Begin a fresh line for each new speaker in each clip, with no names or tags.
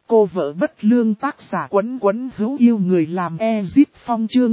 Cô vợ bất lương tác giả Quấn Quấn hữu yêu người làm Ezip Phong chương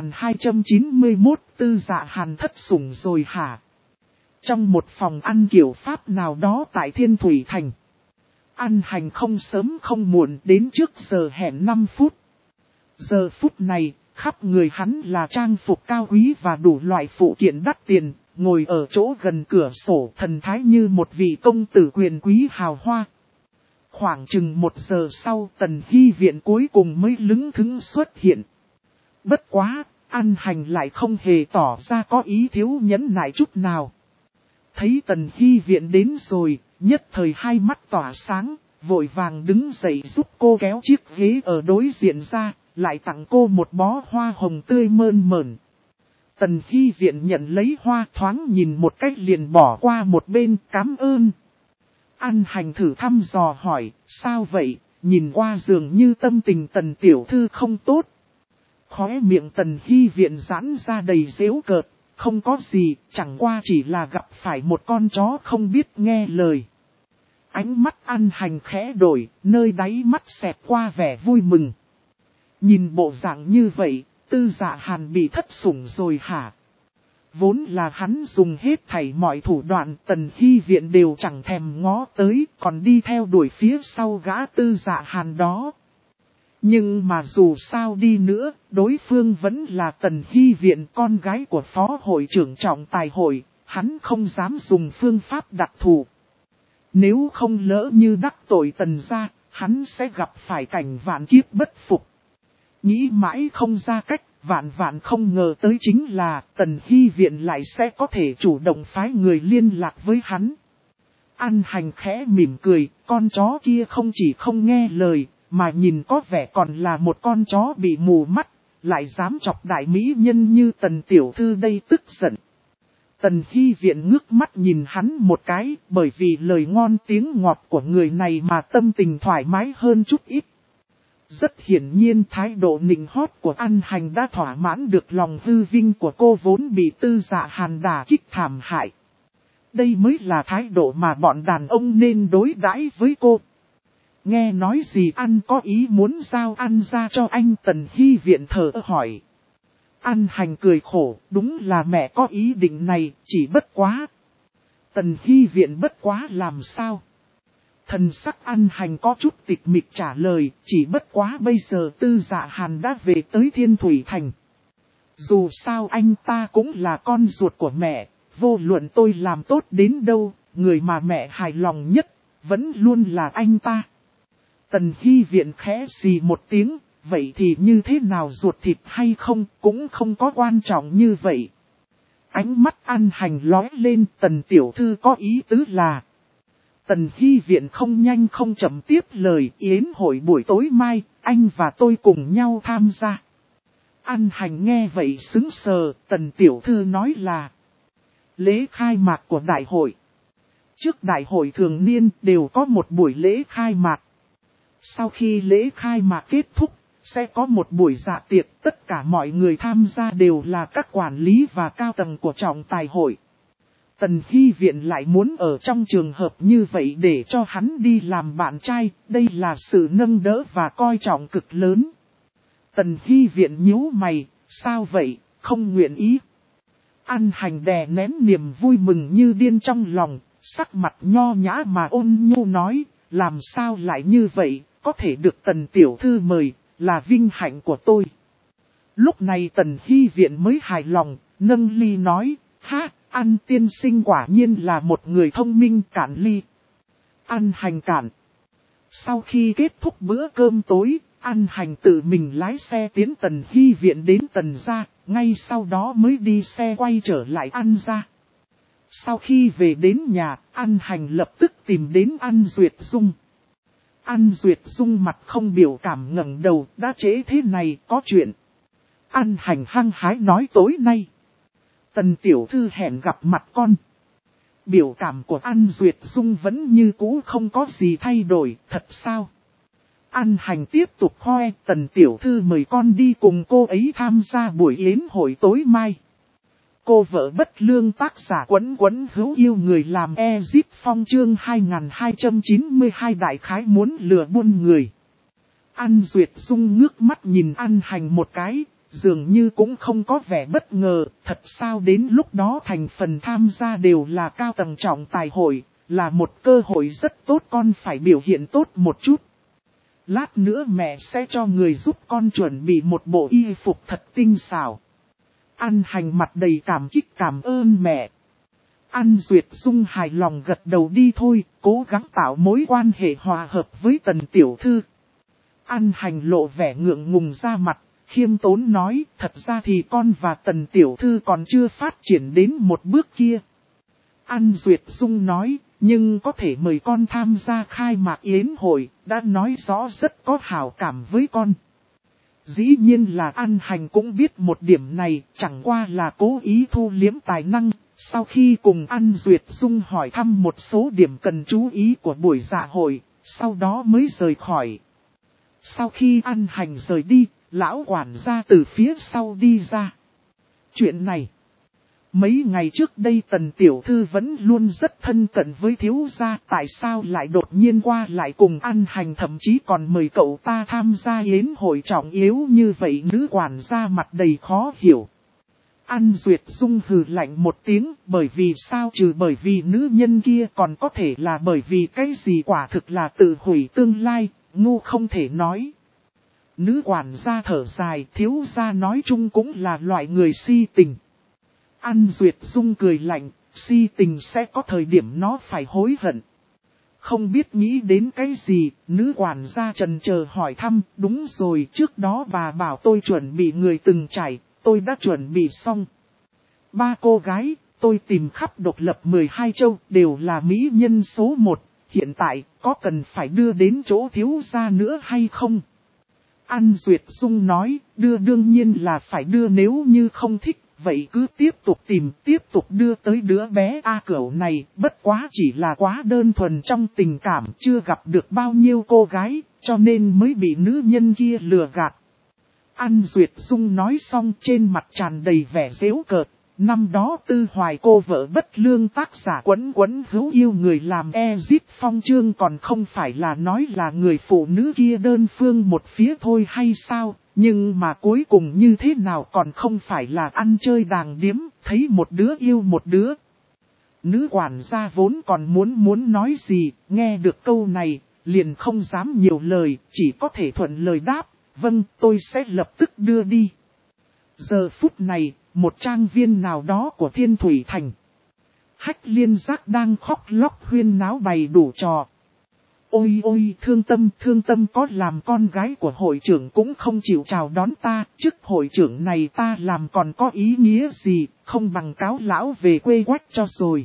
2291 Tư Dạ Hàn thất sủng rồi hả? Trong một phòng ăn kiểu Pháp nào đó tại Thiên Thủy Thành. Ăn hành không sớm không muộn đến trước giờ hẹn 5 phút. Giờ phút này, khắp người hắn là trang phục cao quý và đủ loại phụ kiện đắt tiền, ngồi ở chỗ gần cửa sổ thần thái như một vị công tử quyền quý hào hoa. Khoảng chừng 1 giờ sau Tần Hy Viện cuối cùng mới lững thững xuất hiện. Bất quá, ăn hành lại không hề tỏ ra có ý thiếu nhẫn nại chút nào. Thấy Tần Hy Viện đến rồi, nhất thời hai mắt tỏa sáng, vội vàng đứng dậy giúp cô kéo chiếc ghế ở đối diện ra, lại tặng cô một bó hoa hồng tươi mơn mởn. Tần Hy Viện nhận lấy hoa thoáng nhìn một cách liền bỏ qua một bên, cảm ơn. Ăn hành thử thăm dò hỏi, sao vậy, nhìn qua dường như tâm tình Tần tiểu thư không tốt. Khóe miệng Tần Hy Viện giãn ra đầy giễu cợt, không có gì, chẳng qua chỉ là gặp phải một con chó không biết nghe lời. Ánh mắt ăn hành khẽ đổi, nơi đáy mắt xẹt qua vẻ vui mừng. Nhìn bộ dạng như vậy, Tư Dạ Hàn bị thất sủng rồi hả? Vốn là hắn dùng hết thảy mọi thủ đoạn, Tần Hy Viện đều chẳng thèm ngó tới, còn đi theo đuổi phía sau gã Tư Dạ Hàn đó. Nhưng mà dù sao đi nữa, đối phương vẫn là Tần Hy Viện, con gái của phó hội trưởng trọng tài hội, hắn không dám dùng phương pháp đặc thù. Nếu không lỡ như đắc tội Tần gia, hắn sẽ gặp phải cảnh vạn kiếp bất phục. Nghĩ mãi không ra cách, vạn không ngờ tới chính là Tần Hy Viện lại sẽ có thể chủ động phái người liên lạc với hắn. Ăn hành khẽ mỉm cười, con chó kia không chỉ không nghe lời, mà nhìn có vẻ còn là một con chó bị mù mắt, lại dám chọc đại mỹ nhân như Tần tiểu thư đây tức giận. Tần Hy Viện ngước mắt nhìn hắn một cái, bởi vì lời ngon tiếng ngọt của người này mà tâm tình thoải mái hơn chút ít. Rất hiển nhiên thái độ nịnh hót của ăn hành đã thỏa mãn được lòng hư vinh của cô vốn bị Tư Dạ Hàn đả kích thảm hại. Đây mới là thái độ mà bọn đàn ông nên đối đãi với cô. Nghe nói gì ăn có ý muốn giao ăn ra cho anh? Tần Hy Viện thở hỏi. Ăn hành cười khổ, đúng là mẹ có ý định này, chỉ bất quá. Tần Hy Viện bất quá làm sao? Thần sắc ăn hành có chút tịch mịch trả lời, chỉ bất quá bây giờ Tư Dạ Hàn đã về tới Thiên Thủy Thành. Dù sao anh ta cũng là con ruột của mẹ, vô luận tôi làm tốt đến đâu, người mà mẹ hài lòng nhất, vẫn luôn là anh ta. Tần Hy Viện khẽ xì một tiếng, vậy thì như thế nào ruột thịt hay không, cũng không có quan trọng như vậy. Ánh mắt ăn hành lóe lên, Tần tiểu thư có ý tứ là... Tần Hy Viện không nhanh không chậm tiếp lời, yến hội buổi tối mai, anh và tôi cùng nhau tham gia. Ăn hành nghe vậy sững sờ, Tần tiểu thư nói là lễ khai mạc của đại hội. Trước đại hội thường niên đều có một buổi lễ khai mạc. Sau khi lễ khai mạc kết thúc, sẽ có một buổi dạ tiệc, tất cả mọi người tham gia đều là các quản lý và cao tầng của trọng tài hội. Tần Hy Viện lại muốn ở trong trường hợp như vậy để cho hắn đi làm bạn trai, đây là sự nâng đỡ và coi trọng cực lớn. Tần Hy Viện nhíu mày, sao vậy, không nguyện ý. Ăn hành đè nén niềm vui mừng như điên trong lòng, sắc mặt nho nhã mà ôn nhu nói, làm sao lại như vậy, có thể được Tần tiểu thư mời, là vinh hạnh của tôi. Lúc này Tần Hy Viện mới hài lòng, nâng ly nói, ha, Ăn tiên sinh quả nhiên là một người thông minh. Cạn ly. Ăn hành cạn. Sau khi kết thúc bữa cơm tối, ăn hành tự mình lái xe tiến Tần Hy Viện đến Tần gia, ngay sau đó mới đi xe quay trở lại ăn gia. Sau khi về đến nhà, ăn hành lập tức tìm đến An Duyệt Dung. An Duyệt Dung mặt không biểu cảm ngẩng đầu, đã trễ thế này, có chuyện. Ăn hành hăng hái nói tối nay. Tần tiểu thư hẹn gặp mặt con. Biểu cảm của An Duyệt Dung vẫn như cũ không có gì thay đổi, thật sao? An hành tiếp tục khoe, Tần tiểu thư mời con đi cùng cô ấy tham gia buổi yến hội tối mai. Cô vợ bất lương tác giả Quấn Quấn hữu yêu người làm Ezip Phong chương 2292 đại khái muốn lừa buôn người. An Duyệt Dung ngước mắt nhìn An Hành một cái, dường như cũng không có vẻ bất ngờ, thật sao đến lúc đó thành phần tham gia đều là cao tầng trọng tài hội, là một cơ hội rất tốt, con phải biểu hiện tốt một chút. Lát nữa mẹ sẽ cho người giúp con chuẩn bị một bộ y phục thật tinh xảo. An Hành mặt đầy cảm kích cảm ơn mẹ. An Duyệt Dung hài lòng gật đầu, đi thôi, cố gắng tạo mối quan hệ hòa hợp với Tần tiểu thư. An Hành lộ vẻ ngượng ngùng ra mặt, khiêm tốn nói, thật ra thì con và Tần tiểu thư còn chưa phát triển đến một bước kia. An Duyệt Dung nói, nhưng có thể mời con tham gia khai mạc yến hội, đã nói rõ rất có hảo cảm với con. Dĩ nhiên là An Hành cũng biết một điểm này, chẳng qua là cố ý thu liếm tài năng. Sau khi cùng An Duyệt Dung hỏi thăm một số điểm cần chú ý của buổi dạ hội, sau đó mới rời khỏi. Sau khi An Hành rời đi, lão quản gia từ phía sau đi ra. Chuyện này, mấy ngày trước đây Tần tiểu thư vẫn luôn rất thân cận với thiếu gia, tại sao lại đột nhiên qua lại cùng An Hành, thậm chí còn mời cậu ta tham gia yến hội trọng yếu như vậy? Nữ quản gia mặt đầy khó hiểu. An Duyệt Dung hừ lạnh một tiếng, bởi vì sao? Trừ bởi vì nữ nhân kia còn có thể là bởi vì cái gì? Quả thực là tự hủy tương lai, ngu không thể nói. Nữ quản gia thở dài, thiếu gia nói chung cũng là loại người si tình. An Duyệt Dung cười lạnh, si tình sẽ có thời điểm nó phải hối hận. Không biết nghĩ đến cái gì, nữ quản gia trần chờ hỏi thăm, đúng rồi, trước đó bà bảo tôi chuẩn bị người từng trải, tôi đã chuẩn bị xong. 3 cô gái, tôi tìm khắp độc lập 12 châu, đều là mỹ nhân số 1, hiện tại, có cần phải đưa đến chỗ thiếu gia nữa hay không? An Duyệt Dung nói, đưa đương nhiên là phải đưa, nếu như không thích, vậy cứ tiếp tục tìm, tiếp tục đưa tới đứa bé A Cửu này, bất quá chỉ là quá đơn thuần trong tình cảm, chưa gặp được bao nhiêu cô gái, cho nên mới bị nữ nhân kia lừa gạt. An Duyệt Dung nói xong trên mặt tràn đầy vẻ giễu cợt. Năm đó Tư Hoài cô vợ bất lương tác giả Quấn Quấn Hữu yêu người làm Ezip Phong chương còn không phải là nói là người phụ nữ kia đơn phương một phía thôi hay sao, nhưng mà cuối cùng như thế nào còn không phải là ăn chơi đàng điếm, thấy một đứa yêu một đứa. Nữ quản gia vốn còn muốn nói gì, nghe được câu này, liền không dám nhiều lời, chỉ có thể thuận lời đáp, vâng, tôi sẽ lập tức đưa đi. Giờ phút này, một trang viên nào đó của Thiên Thủy Thành. Hách Liên Giác đang khóc lóc huyên náo bày đủ trò. Ôi ôi, thương tâm có làm con gái của hội trưởng cũng không chịu chào đón ta, chức hội trưởng này ta làm còn có ý nghĩa gì, không bằng cáo lão về quê quách cho rồi.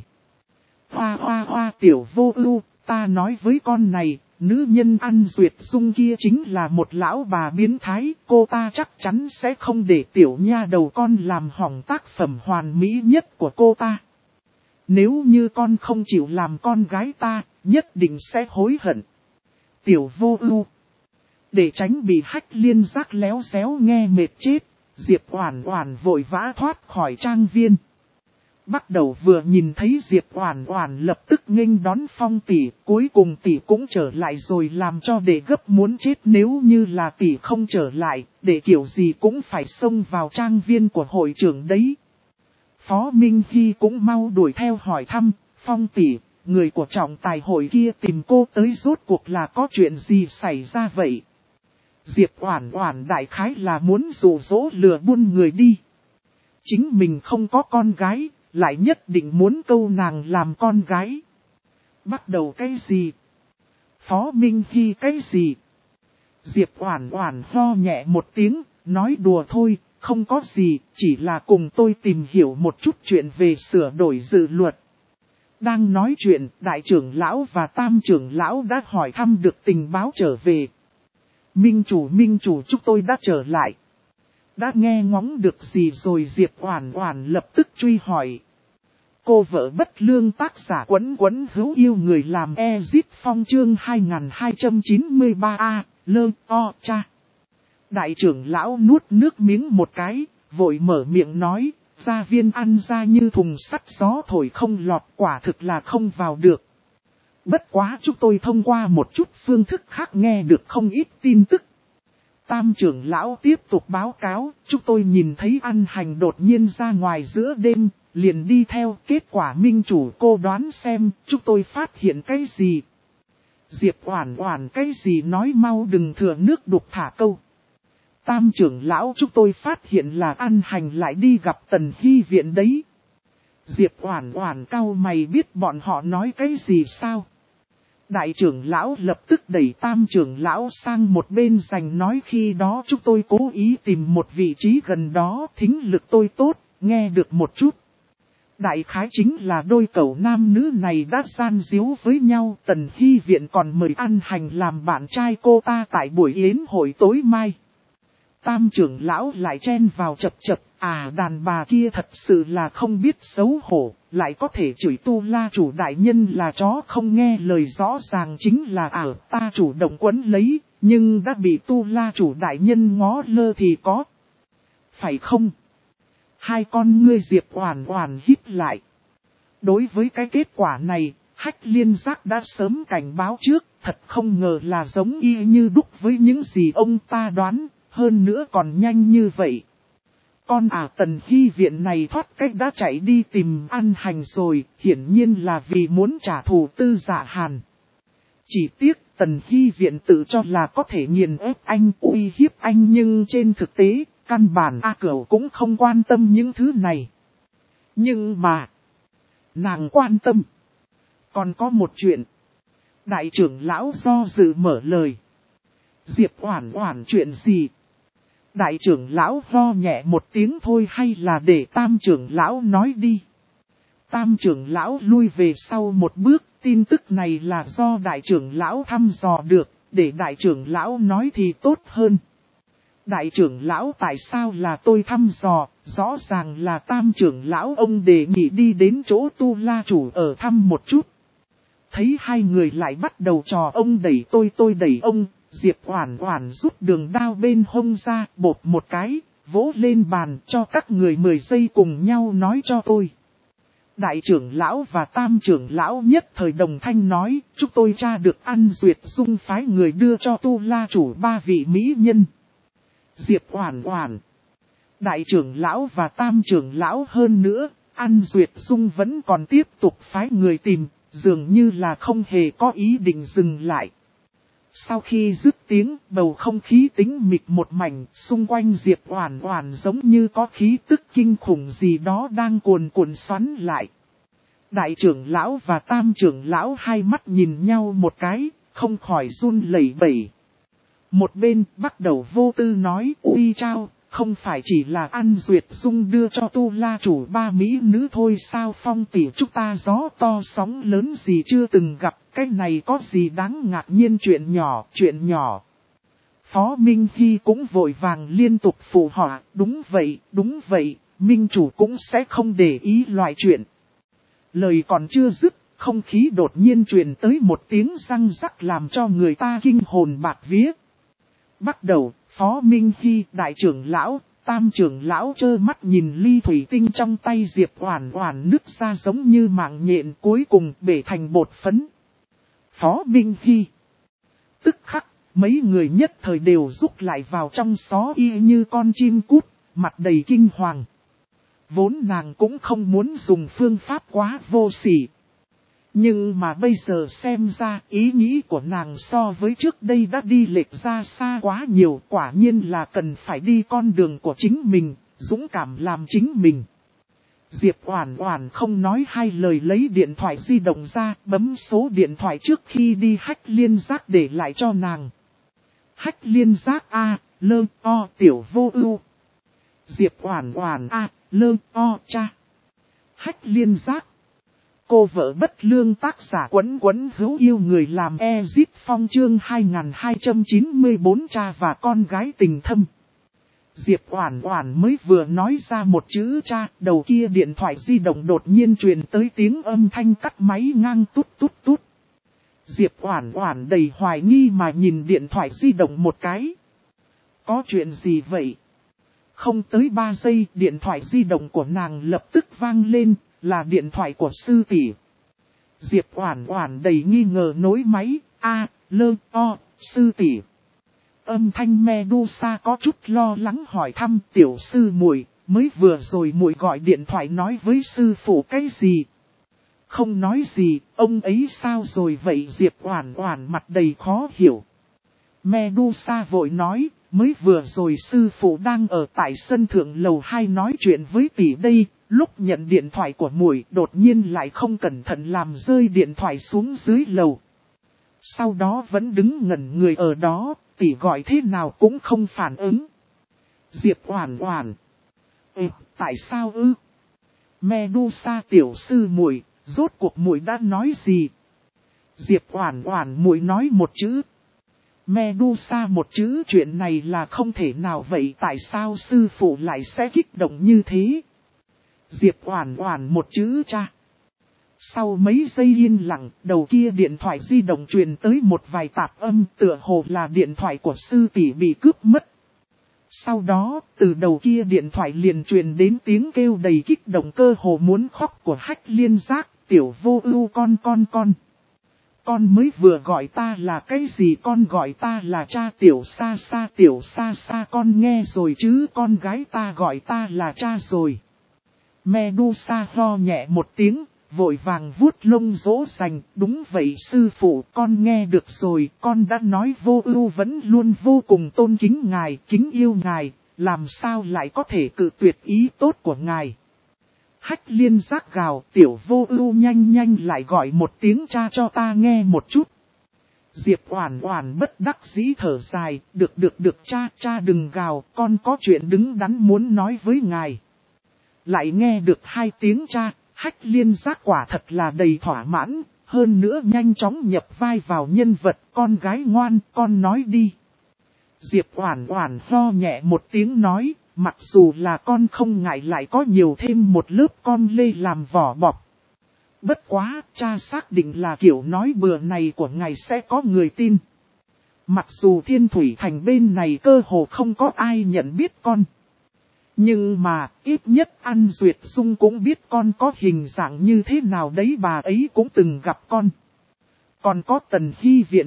Hoa tiểu vô ưu, ta nói với con này, nữ nhân An Duyệt Dung kia chính là một lão bà biến thái, cô ta chắc chắn sẽ không để tiểu nha đầu con làm hỏng tác phẩm hoàn mỹ nhất của cô ta. Nếu như con không chịu làm con gái ta, nhất định sẽ hối hận. Tiểu vô ưu. Để tránh bị Hách Liên Giác léo xéo nghe mệt chết, Diệp Oản Oản vội vã thoát khỏi trang viên. Bắt đầu vừa nhìn thấy Diệp Oản Oản lập tức nghênh đón Phong tỷ, cuối cùng tỷ cũng trở lại rồi, làm cho đệ gấp muốn chết, nếu như là tỷ không trở lại, đệ kiểu gì cũng phải xông vào trang viên của hội trưởng đấy. Phó Minh Hy cũng mau đuổi theo hỏi thăm, Phong tỷ, người của trọng tài hội kia tìm cô tới rốt cuộc là có chuyện gì xảy ra vậy? Diệp Oản Oản đại khái là muốn dụ dỗ lừa buôn người đi. Chính mình không có con gái, lại nhất định muốn câu nàng làm con gái. Bắt đầu cái gì? Phó Minh Hy cái gì? Diệp Oản Oản ho nhẹ một tiếng, nói đùa thôi, không có gì, chỉ là cùng tôi tìm hiểu một chút chuyện về sửa đổi dự luật. Đang nói chuyện, đại trưởng lão và tam trưởng lão đã hỏi thăm được tình báo trở về. Minh chủ chúc tôi đã trở lại. Đã nghe ngóng được gì rồi? Diệp Oản Oản lập tức truy hỏi. Cô vợ bất lương tác giả Quấn Quấn Hữu yêu người làm Ezip Phong chương 2293A, lơ o cha. Đại trưởng lão nuốt nước miếng một cái, vội mở miệng nói, gia viên ăn ra như thùng sắt, gió thổi không lọt, quả thực là không vào được. Bất quá chúng tôi thông qua một chút phương thức khác nghe được không ít tin tức. Tam trưởng lão tiếp tục báo cáo, chúng tôi nhìn thấy An Hành đột nhiên ra ngoài giữa đêm, liền đi theo. Kết quả minh chủ cô đoán xem, chúng tôi phát hiện cái gì. Diệp Oản Oản cái gì nói mau đừng thừa nước đục thả câu. Tam trưởng lão chúng tôi phát hiện là An Hành lại đi gặp Tần Hy Viện đấy. Diệp Oản Oản cau mày biết bọn họ nói cái gì sao? Đại trưởng lão lập tức đẩy tam trưởng lão sang một bên giành nói khi đó chúng tôi cố ý tìm một vị trí gần đó thính lực tôi tốt, nghe được một chút. Đại khái chính là đôi cậu nam nữ này đã gian díu với nhau. Tần Hy Viện còn mời An Hành làm bạn trai cô ta tại buổi yến hội tối mai. Tam trưởng lão lại chen vào chập chập, đàn bà kia thật sự là không biết xấu hổ, lại có thể chửi Tu La chủ đại nhân là chó không nghe lời, rõ ràng chính là ta chủ động quấn lấy, nhưng đã bị Tu La chủ đại nhân ngó lơ thì có. Phải không? Hai con ngươi Diệp Oản Oản hít lại. Đối với cái kết quả này, Hách Liên Giác đã sớm cảnh báo trước, thật không ngờ là giống y như đúc với những gì ông ta đoán. Hơn nữa còn nhanh như vậy. Con Tần Hy Viện này thoát cách đã chạy đi tìm An Hành rồi, hiển nhiên là vì muốn trả thù Tư Dạ Hàn. Chỉ tiếc Tần Hy Viện tự cho là có thể nghiền ép anh, uy hiếp anh, nhưng trên thực tế, căn bản Cửu cũng không quan tâm những thứ này. Nhưng mà, nàng quan tâm. Còn có một chuyện. Đại trưởng lão do dự mở lời. Diệp Oản Oản chuyện gì? Đại trưởng lão ho nhẹ một tiếng thôi, hay là để tam trưởng lão nói đi. Tam trưởng lão lui về sau một bước, tin tức này là do đại trưởng lão thăm dò được, để đại trưởng lão nói thì tốt hơn. Đại trưởng lão tại sao là tôi thăm dò, rõ ràng là tam trưởng lão ông đề nghị đi đến chỗ Tu La chủ ở thăm một chút. Thấy hai người lại bắt đầu trò ông đẩy tôi đẩy ông. Diệp Oản Oản rút đường đao bên hông ra, bột một cái, vỗ lên bàn cho các người 10 giây cùng nhau nói cho tôi. Đại trưởng lão và tam trưởng lão nhất thời đồng thanh nói, chúng tôi tra được An Duyệt Dung phái người đưa cho Tu La chủ 3 vị mỹ nhân. Diệp Oản Oản, đại trưởng lão và tam trưởng lão, hơn nữa, An Duyệt Dung vẫn còn tiếp tục phái người tìm, dường như là không hề có ý định dừng lại. Sau khi dứt tiếng, bầu không khí tĩnh mịch một mảnh, xung quanh Diệp Oản Oản giống như có khí tức kinh khủng gì đó đang cuồn cuộn xoắn lại. Đại trưởng lão và tam trưởng lão hai mắt nhìn nhau một cái, không khỏi run lẩy bẩy. Một bên bắt đầu vô tư nói, uy chao, không phải chỉ là An Duyệt Dung đưa cho Tu La chủ 3 mỹ nữ thôi sao? Phong tỷ chúng ta gió to sóng lớn gì chưa từng gặp, cái này có gì đáng ngạc nhiên? Chuyện nhỏ. Phó Minh Hy cũng vội vàng liên tục phụ họa, đúng vậy, Minh chủ cũng sẽ không để ý loại chuyện. Lời còn chưa dứt, không khí đột nhiên truyền tới một tiếng răng rắc làm cho người ta kinh hồn bạt vía. Bắt đầu, Phó Minh Hy, đại trưởng lão, tam trưởng lão trơ mắt nhìn ly thủy tinh trong tay Diệp Oản Oản nứt ra giống như mạng nhện, cuối cùng bể thành bột phấn. Phó Minh Hy. Tức khắc, mấy người nhất thời đều rúc lại vào trong xó y như con chim cút, mặt đầy kinh hoàng. Vốn nàng cũng không muốn dùng phương pháp quá vô sỉ. Nhưng mà bây giờ xem ra ý nghĩ của nàng so với trước đây đã đi lệch ra xa quá nhiều, quả nhiên là cần phải đi con đường của chính mình, dũng cảm làm chính mình. Diệp Oản Oản không nói hai lời lấy điện thoại di động ra, bấm số điện thoại trước khi đi Hách Liên Giác để lại cho nàng. Hách Liên Giác tiểu vô ưu. Diệp Oản Oản cha. Hách Liên Giác. Cô vợ bất lương, tác giả Quấn Quấn hữu yêu người làm Ezit Phong chương 2294 cha và con gái tình thâm. Diệp Oản Oản mới vừa nói ra một chữ cha, đầu kia điện thoại di động đột nhiên truyền tới tiếng âm thanh cắt máy ngang tút tút tút. Diệp Oản Oản đầy hoài nghi mà nhìn điện thoại di động một cái. Có chuyện gì vậy? Không tới 3 giây, điện thoại di động của nàng lập tức vang lên, là điện thoại của sư tỷ. Diệp Oản Oản đầy nghi ngờ nối máy, sư tỷ. Âm thanh Medusa có chút lo lắng hỏi thăm tiểu sư muội, mới vừa rồi muội gọi điện thoại nói với sư phụ cái gì? Không nói gì, ông ấy sao rồi vậy? Diệp Oản Oản mặt đầy khó hiểu. Medusa vội nói, mới vừa rồi sư phụ đang ở tại sân thượng lầu 2 nói chuyện với tỷ đây, lúc nhận điện thoại của muội đột nhiên lại không cẩn thận làm rơi điện thoại xuống dưới lầu. Sau đó vẫn đứng ngẩn người ở đó, tỷ gọi thế nào cũng không phản ứng. Diệp Oản Oản. Tại sao ư? Medusa tiểu sư muội, rốt cuộc muội đã nói gì? Diệp Oản Oản muội nói một chữ. Medusa một chữ, chuyện này là không thể nào vậy, tại sao sư phụ lại sẽ kích động như thế? Diệp Oản Oản một chữ cha. Sau mấy giây yên lặng, đầu kia điện thoại di động truyền tới một vài tạp âm, tựa hồ là điện thoại của sư tỷ bị cướp mất. Sau đó, từ đầu kia điện thoại liền truyền đến tiếng kêu đầy kích động cơ hồ muốn khóc của Hách Liên Giác, tiểu Vô Ưu con. Con mới vừa gọi ta là cái gì? Con gọi ta là cha. Tiểu xa xa con nghe rồi chứ, con gái ta gọi ta là cha rồi. Medusa ho nhẹ một tiếng, vội vàng vuốt lông dỗ dành, đúng vậy sư phụ, con nghe được rồi, con đã nói Vô Ưu vẫn luôn vô cùng tôn kính ngài, kính yêu ngài, làm sao lại có thể cự tuyệt ý tốt của ngài. Hách Liên Giác gào, tiểu Vô Ưu nhanh lại gọi một tiếng cha cho ta nghe một chút. Diệp Oản Oản bất đắc dĩ thở dài, được cha đừng gào, con có chuyện đứng đắn muốn nói với ngài. Lại nghe được hai tiếng cha, Hách Liên Giác quả thật là đầy thỏa mãn, hơn nữa nhanh chóng nhập vai vào nhân vật, con gái ngoan, con nói đi. Diệp Oản Oản ho nhẹ một tiếng nói, mặc dù là con không ngại lại có nhiều thêm một lớp con lê làm vỏ bọc. Bất quá, cha xác định là kiểu nói bừa này của ngài sẽ có người tin. Mặc dù Thiên Thủy Thành bên này cơ hồ không có ai nhận biết con. Nhưng mà, ít nhất An Duyệt Dung cũng biết con có hình dạng như thế nào đấy, bà ấy cũng từng gặp con. Còn có Tần Hy Viện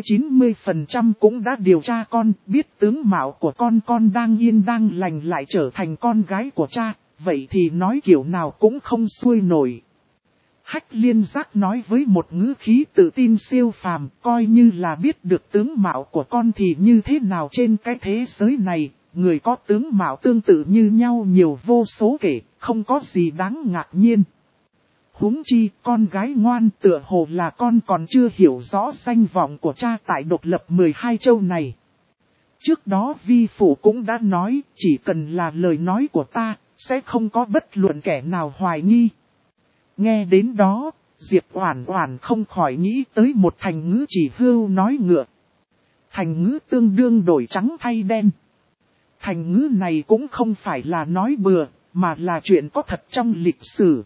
80-90% cũng đã điều tra con, biết tướng mạo của con đang yên đang lành lại trở thành con gái của cha, vậy thì nói kiểu nào cũng không xuôi nổi. Hách Liên Giác nói với một ngữ khí tự tin siêu phàm, coi như là biết được tướng mạo của con thì như thế nào trên cái thế giới này, người có tướng mạo tương tự như nhau nhiều vô số kể, không có gì đáng ngạc nhiên. Huống chi, con gái ngoan tựa hồ là con còn chưa hiểu rõ danh vọng của cha tại độc lập 12 châu này. Trước đó vi phụ cũng đã nói, chỉ cần là lời nói của ta, sẽ không có bất luận kẻ nào hoài nghi. Nghe đến đó, Diệp Oản Oản không khỏi nghĩ tới một thành ngữ chỉ hưu nói ngựa. Thành ngữ tương đương đổi trắng thay đen. Thành ngữ này cũng không phải là nói bừa, mà là chuyện có thật trong lịch sử.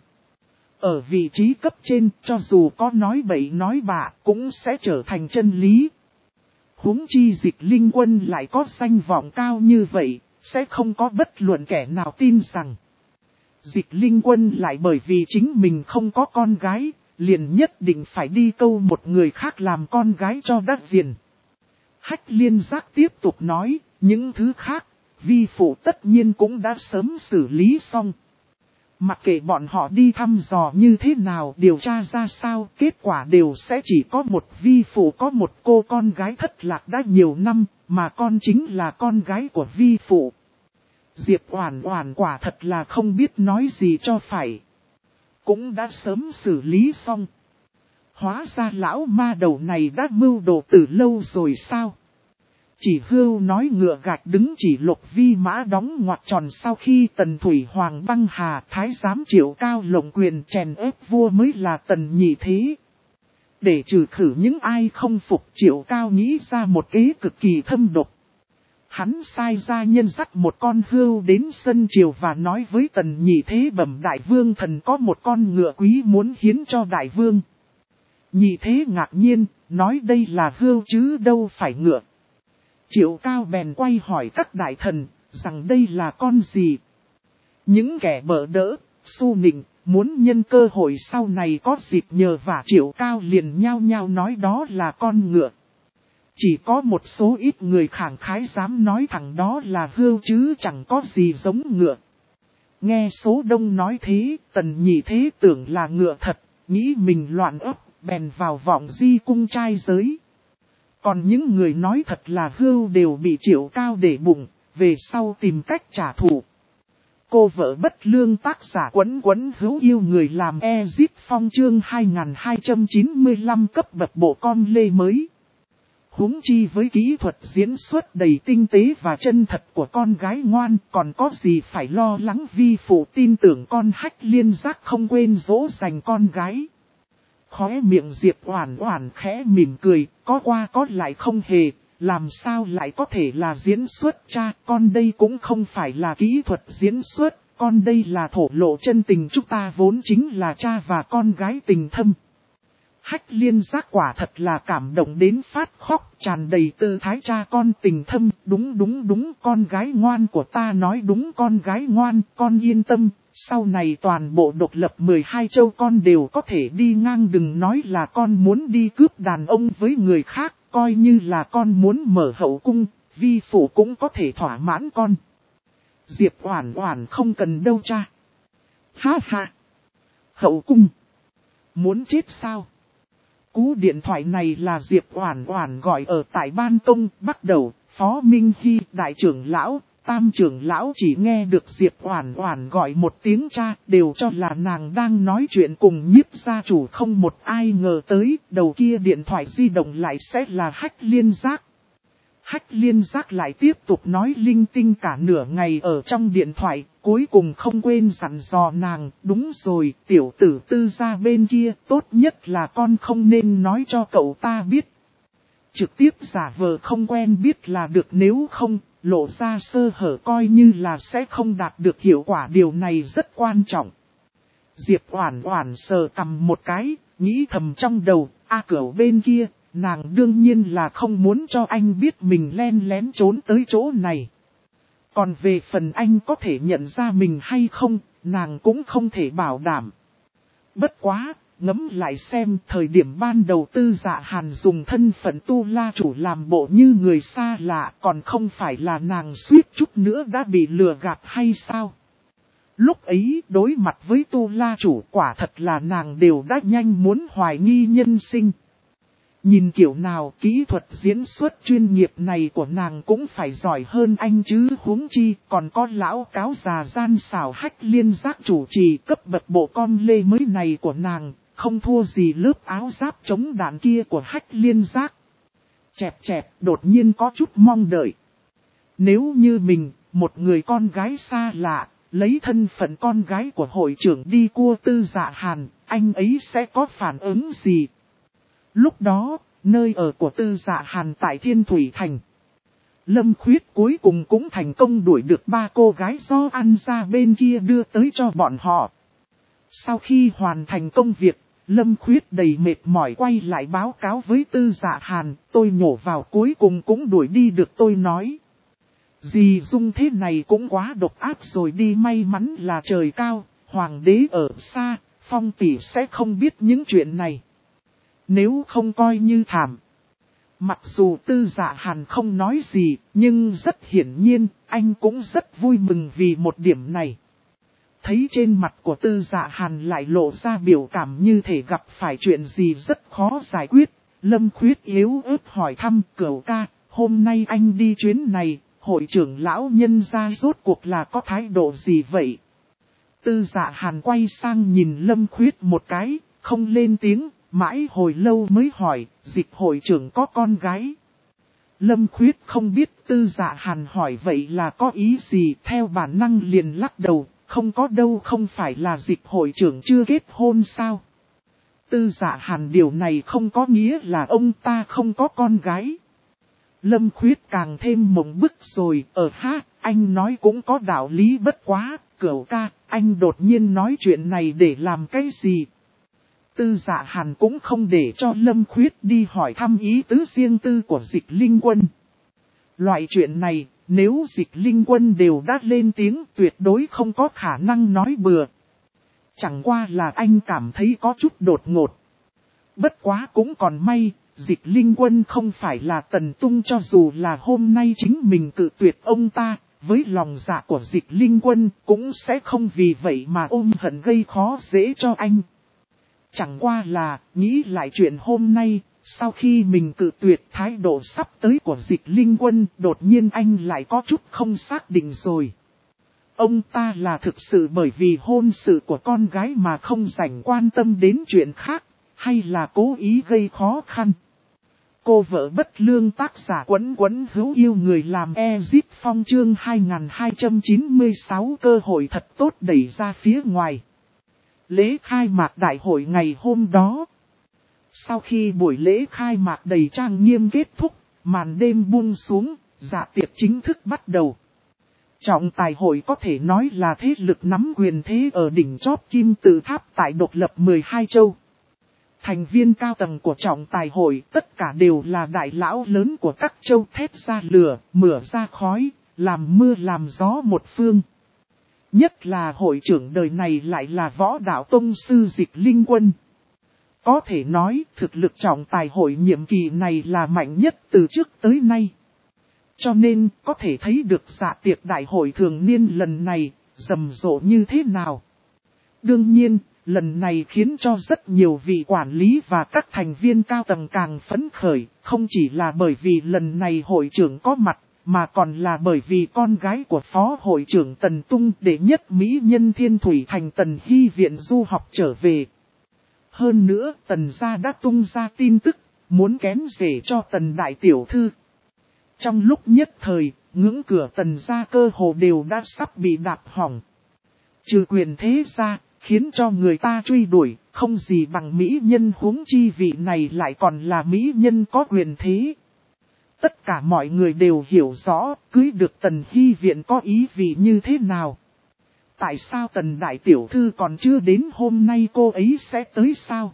Ở vị trí cấp trên, cho dù có nói bậy nói bạ, cũng sẽ trở thành chân lý. Huống chi Dịch Linh Quân lại có danh vọng cao như vậy, sẽ không có bất luận kẻ nào tin rằng Dịch Linh Quân lại bởi vì chính mình không có con gái, liền nhất định phải đi câu một người khác làm con gái cho đắt diền. Hách Liên Giác tiếp tục nói, những thứ khác, vi phụ tất nhiên cũng đã sớm xử lý xong. Mặc kệ bọn họ đi thăm dò như thế nào, điều tra ra sao, kết quả đều sẽ chỉ có một vi phụ có một cô con gái thất lạc đã nhiều năm, mà con chính là con gái của vi phụ. Diệp Oản Oản quả thật là không biết nói gì cho phải. Cũng đã sớm xử lý xong. Hóa ra lão ma đầu này đã mưu đồ từ lâu rồi sao? Chỉ hưu nói ngựa gạch đứng chỉ Lục Vi Mã đóng ngoặc tròn sau khi Tần Thủy Hoàng băng hà, thái giám Triệu Cao lộng quyền chèn ép vua mới là Tần Nhị Thế. Để trừ khử những ai không phục, Triệu Cao nghĩ ra một kế cực kỳ thâm độc. Hắn sai gia nhân dắt một con hươu đến sân triều và nói với Tần Nhị Thế bẩm đại vương thần có một con ngựa quý muốn hiến cho đại vương. Nhị Thế ngạc nhiên, nói đây là hươu chứ đâu phải ngựa. Triệu Cao bèn quay hỏi các đại thần, rằng đây là con gì. Những kẻ bỡ đỡ, su nịnh, muốn nhân cơ hội sau này có dịp nhờ vả Triệu Cao liền nhao nhao nói đó là con ngựa. Chỉ có một số ít người khẳng khái dám nói thẳng đó là hươu chứ chẳng có gì giống ngựa. Nghe số đông nói thế, Tần Nhị Thế tưởng là ngựa thật, nghĩ mình loạn ấp, bèn vào vọng di cung trai giới. Còn những người nói thật là hươu đều bị Triệu Cao để bụng, về sau tìm cách trả thù. Cô vợ bất lương tác giả Quấn Quấn hữu yêu người làm Ezip Phong chương 2295 cấp bậc bộ con lê mới. Huống chi với kỹ thuật diễn xuất đầy tinh tế và chân thật của con gái ngoan, còn có gì phải lo lắng vi phụ tin tưởng con Hách Liên Giác không quên dỗ dành con gái. Khóe miệng Diệp Oản Oản khẽ mỉm cười, có qua có lại không hề, làm sao lại có thể là diễn xuất cha, con đây cũng không phải là kỹ thuật diễn xuất, con đây là thổ lộ chân tình, chúng ta vốn chính là cha và con gái tình thâm. Hách Liên Giác quả thật là cảm động đến phát khóc, tràn đầy tư thái cha con tình thâm, đúng, con gái ngoan của ta nói đúng, con gái ngoan, con yên tâm, sau này toàn bộ độc lập 12 châu con đều có thể đi ngang, đừng nói là con muốn đi cướp đàn ông với người khác, coi như là con muốn mở hậu cung, vi phụ cũng có thể thỏa mãn con. Diệp Oản Oản không cần đâu cha. Ha ha. Hậu cung. Muốn chết sao? Cú điện thoại này là Diệp Oản Oản gọi ở tại ban công, bắt đầu, Phó Minh Hy, đại trưởng lão, tam trưởng lão chỉ nghe được Diệp Oản Oản gọi một tiếng cha, đều cho là nàng đang nói chuyện cùng Nhiếp gia chủ, không một ai ngờ tới, đầu kia điện thoại di động lại sẽ là Hách Liên Giác. Hách Liên Giác lại tiếp tục nói linh tinh cả nửa ngày ở trong điện thoại, cuối cùng không quên dặn dò nàng, đúng rồi, tiểu tử Tư gia bên kia, tốt nhất là con không nên nói cho cậu ta biết. Trực tiếp giả vờ không quen biết là được, nếu không, lộ ra sơ hở coi như là sẽ không đạt được hiệu quả, điều này rất quan trọng. Diệp Oản Oản sờ cằm một cái, nghĩ thầm trong đầu, Cửu bên kia, nàng đương nhiên là không muốn cho anh biết mình len lén trốn tới chỗ này. Còn về phần anh có thể nhận ra mình hay không, nàng cũng không thể bảo đảm. Bất quá, ngẫm lại xem, thời điểm ban đầu Tư Dạ Hàn dùng thân phận Tu La Chủ làm bộ như người xa lạ, còn không phải là nàng suýt chút nữa đã bị lừa gạt hay sao? Lúc ấy, đối mặt với Tu La Chủ, quả thật là nàng đều đã nhanh muốn hoài nghi nhân sinh. Nhìn kiểu nào kỹ thuật diễn xuất chuyên nghiệp này của nàng cũng phải giỏi hơn anh chứ, huống chi còn có lão cáo già gian xảo Hách Liên Giác chủ trì, cấp bậc bộ con lê mới này của nàng, không thua gì lớp áo giáp chống đạn kia của Hách Liên Giác. Chẹp, đột nhiên có chút mong đợi. Nếu như mình, một người con gái xa lạ, lấy thân phận con gái của hội trưởng đi cua Tư Dạ Hàn, anh ấy sẽ có phản ứng gì? Lúc đó, nơi ở của Tư Dạ Hàn tại Thiên Thủy Thành, Lâm Khuyết cuối cùng cũng thành công đuổi được 3 cô gái do An gia bên kia đưa tới cho bọn họ. Sau khi hoàn thành công việc, Lâm Khuyết đầy mệt mỏi quay lại báo cáo với Tư Dạ Hàn, tôi nhổ vào cuối cùng cũng đuổi đi được. Tôi nói, dì Dung thế này cũng quá độc ác rồi đi, may mắn là trời cao, hoàng đế ở xa, Phong tỷ sẽ không biết những chuyện này. Nếu không coi như thảm. Mặc dù Tư Dạ Hàn không nói gì, nhưng rất hiển nhiên, anh cũng rất vui mừng vì một điểm này. Thấy trên mặt của Tư Dạ Hàn lại lộ ra biểu cảm như thể gặp phải chuyện gì rất khó giải quyết, Lâm Khuyết yếu ớt hỏi thăm, Cửu ca, hôm nay anh đi chuyến này, hội trưởng lão nhân gia rốt cuộc là có thái độ gì vậy? Tư Dạ Hàn quay sang nhìn Lâm Khuyết một cái, không lên tiếng. Mãi hồi lâu mới hỏi, Dịch hội trưởng có con gái? Lâm Khuyết không biết Tư Dạ Hàn hỏi vậy là có ý gì, theo bản năng liền lắc đầu, không có đâu, không phải là Dịch hội trưởng chưa kết hôn sao? Tư Dạ Hàn điều này không có nghĩa là ông ta không có con gái. Lâm Khuyết càng thêm mộng bức rồi, anh nói cũng có đạo lý, bất quá, Cửu ca, anh đột nhiên nói chuyện này để làm cái gì? Tư Dạ Hàn cũng không để cho Lâm Khuyết đi hỏi thăm ý tứ riêng tư của Dịch Linh Quân. Loại chuyện này, nếu Dịch Linh Quân đều đã lên tiếng, tuyệt đối không có khả năng nói bừa. Chẳng qua là anh cảm thấy có chút đột ngột. Bất quá cũng còn may, Dịch Linh Quân không phải là Tần Tung, cho dù là hôm nay chính mình cự tuyệt ông ta, với lòng dạ của Dịch Linh Quân cũng sẽ không vì vậy mà ôm hận gây khó dễ cho anh. Chẳng qua là, nghĩ lại chuyện hôm nay, sau khi mình cự tuyệt thái độ sắp tới của Dịch Linh Quân, đột nhiên anh lại có chút không xác định rồi. Ông ta là thực sự bởi vì hôn sự của con gái mà không dành quan tâm đến chuyện khác, hay là cố ý gây khó khăn? Cô vợ bất lương, tác giả Quấn Quấn Hữu Yêu người làm Ezip Phong, chương 2296, cơ hội thật tốt đẩy ra phía ngoài. Lễ khai mạc đại hội ngày hôm đó. Sau khi buổi lễ khai mạc đầy trang nghiêm kết thúc, màn đêm buông xuống, dạ tiệc chính thức bắt đầu. Trọng tài hội có thể nói là thế lực nắm quyền thế ở đỉnh chóp kim tự tháp tại độc lập 12 châu. Thành viên cao tầng của trọng tài hội tất cả đều là đại lão lớn của các châu, thét ra lửa, mửa ra khói, làm mưa làm gió một phương. Nhất là hội trưởng đời này lại là Võ Đạo Tông sư Dịch Linh Quân. Có thể nói thực lực trọng tài hội nhiệm kỳ này là mạnh nhất từ trước tới nay. Cho nên có thể thấy được dạ tiệc đại hội thường niên lần này rầm rộ như thế nào. Đương nhiên, lần này khiến cho rất nhiều vị quản lý và các thành viên cao tầng càng phấn khởi, không chỉ là bởi vì lần này hội trưởng có mặt, mà còn là bởi vì con gái của phó hội trưởng Tần Tung, đệ nhất mỹ nhân Thiên Thủy Thành Tần Hy viện du học trở về. Hơn nữa, Tần gia đã tung ra tin tức, muốn kén rể cho Tần đại tiểu thư. Trong lúc nhất thời, ngưỡng cửa Tần gia cơ hồ đều đã sắp bị đạp hỏng. Trừ quyền thế ra, khiến cho người ta truy đuổi, không gì bằng mỹ nhân, huống chi vị này lại còn là mỹ nhân có quyền thế. Tất cả mọi người đều hiểu rõ, cưới được Tần Hy viện có ý vị như thế nào. Tại sao Tần đại tiểu thư còn chưa đến, hôm nay cô ấy sẽ tới sao?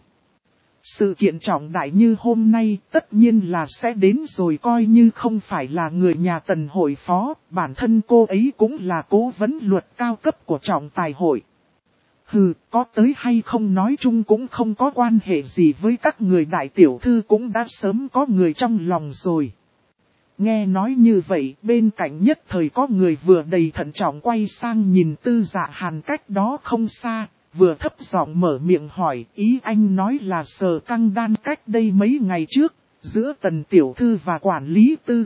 Sự kiện trọng đại như hôm nay tất nhiên là sẽ đến rồi, coi như không phải là người nhà Tần hội phó, bản thân cô ấy cũng là cố vấn luật cao cấp của trọng tài hội. Hừ, có tới hay không nói chung cũng không có quan hệ gì với các người, đại tiểu thư cũng đã sớm có người trong lòng rồi. Nghe nói như vậy, bên cạnh nhất thời có người vừa đầy thận trọng quay sang nhìn Tư Dạ Hàn cách đó không xa, vừa thấp giọng mở miệng hỏi, ý anh nói là Sở Căng Đan cách đây mấy ngày trước, giữa Tần tiểu thư và quản lý Tư.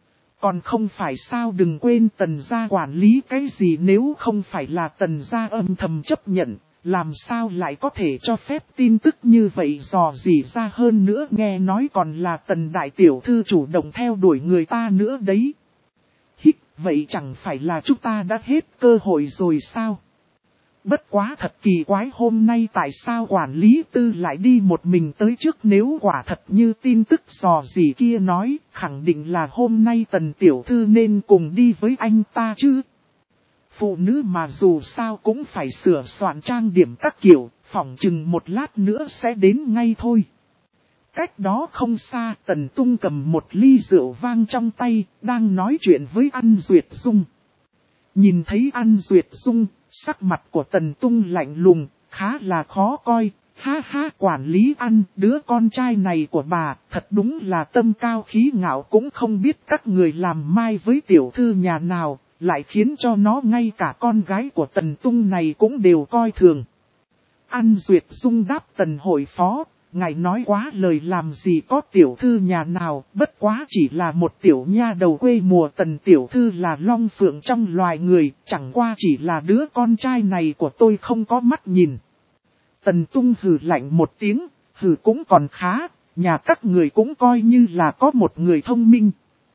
Còn không phải sao, đừng quên Tần gia quản lý cái gì, nếu không phải là Tần gia âm thầm chấp nhận, làm sao lại có thể cho phép tin tức như vậy dò dỉ ra, hơn nữa nghe nói còn là Tần đại tiểu thư chủ động theo đuổi người ta nữa đấy. Hích, vậy chẳng phải là chúng ta đã hết cơ hội rồi sao? Bất quá thật kỳ quái, hôm nay tại sao quản lý Tư lại đi một mình tới trước, nếu quả thật như tin tức dò dỉ kia nói, khẳng định là hôm nay Tần tiểu thư nên cùng đi với anh ta chứ. Phụ nữ mà dù sao cũng phải sửa soạn trang điểm các kiểu, phỏng chừng một lát nữa sẽ đến ngay thôi. Cách đó không xa, Tần Tung cầm một ly rượu vang trong tay, đang nói chuyện với An Duyệt Dung. Nhìn thấy An Duyệt Dung, sắc mặt của Tần Tung lạnh lùng, khá là khó coi. Ha ha, quản lý An, đứa con trai này của bà, thật đúng là tâm cao khí ngạo, cũng không biết các người làm mai với tiểu thư nhà nào, lại khiến cho nó ngay cả con gái của Tần Tung này cũng đều coi thường. An Duyệt Dung đáp, Tần hội phó, ngài nói quá lời, làm gì có tiểu thư nhà nào, bất quá chỉ là một tiểu nha đầu quê mùa. Tần tiểu thư là long phượng trong loài người, chẳng qua chỉ là đứa con trai này của tôi không có mắt nhìn. Tần Tung hừ lạnh một tiếng, hừ cũng còn khá, nhà các người cũng coi như là có một người thông minh.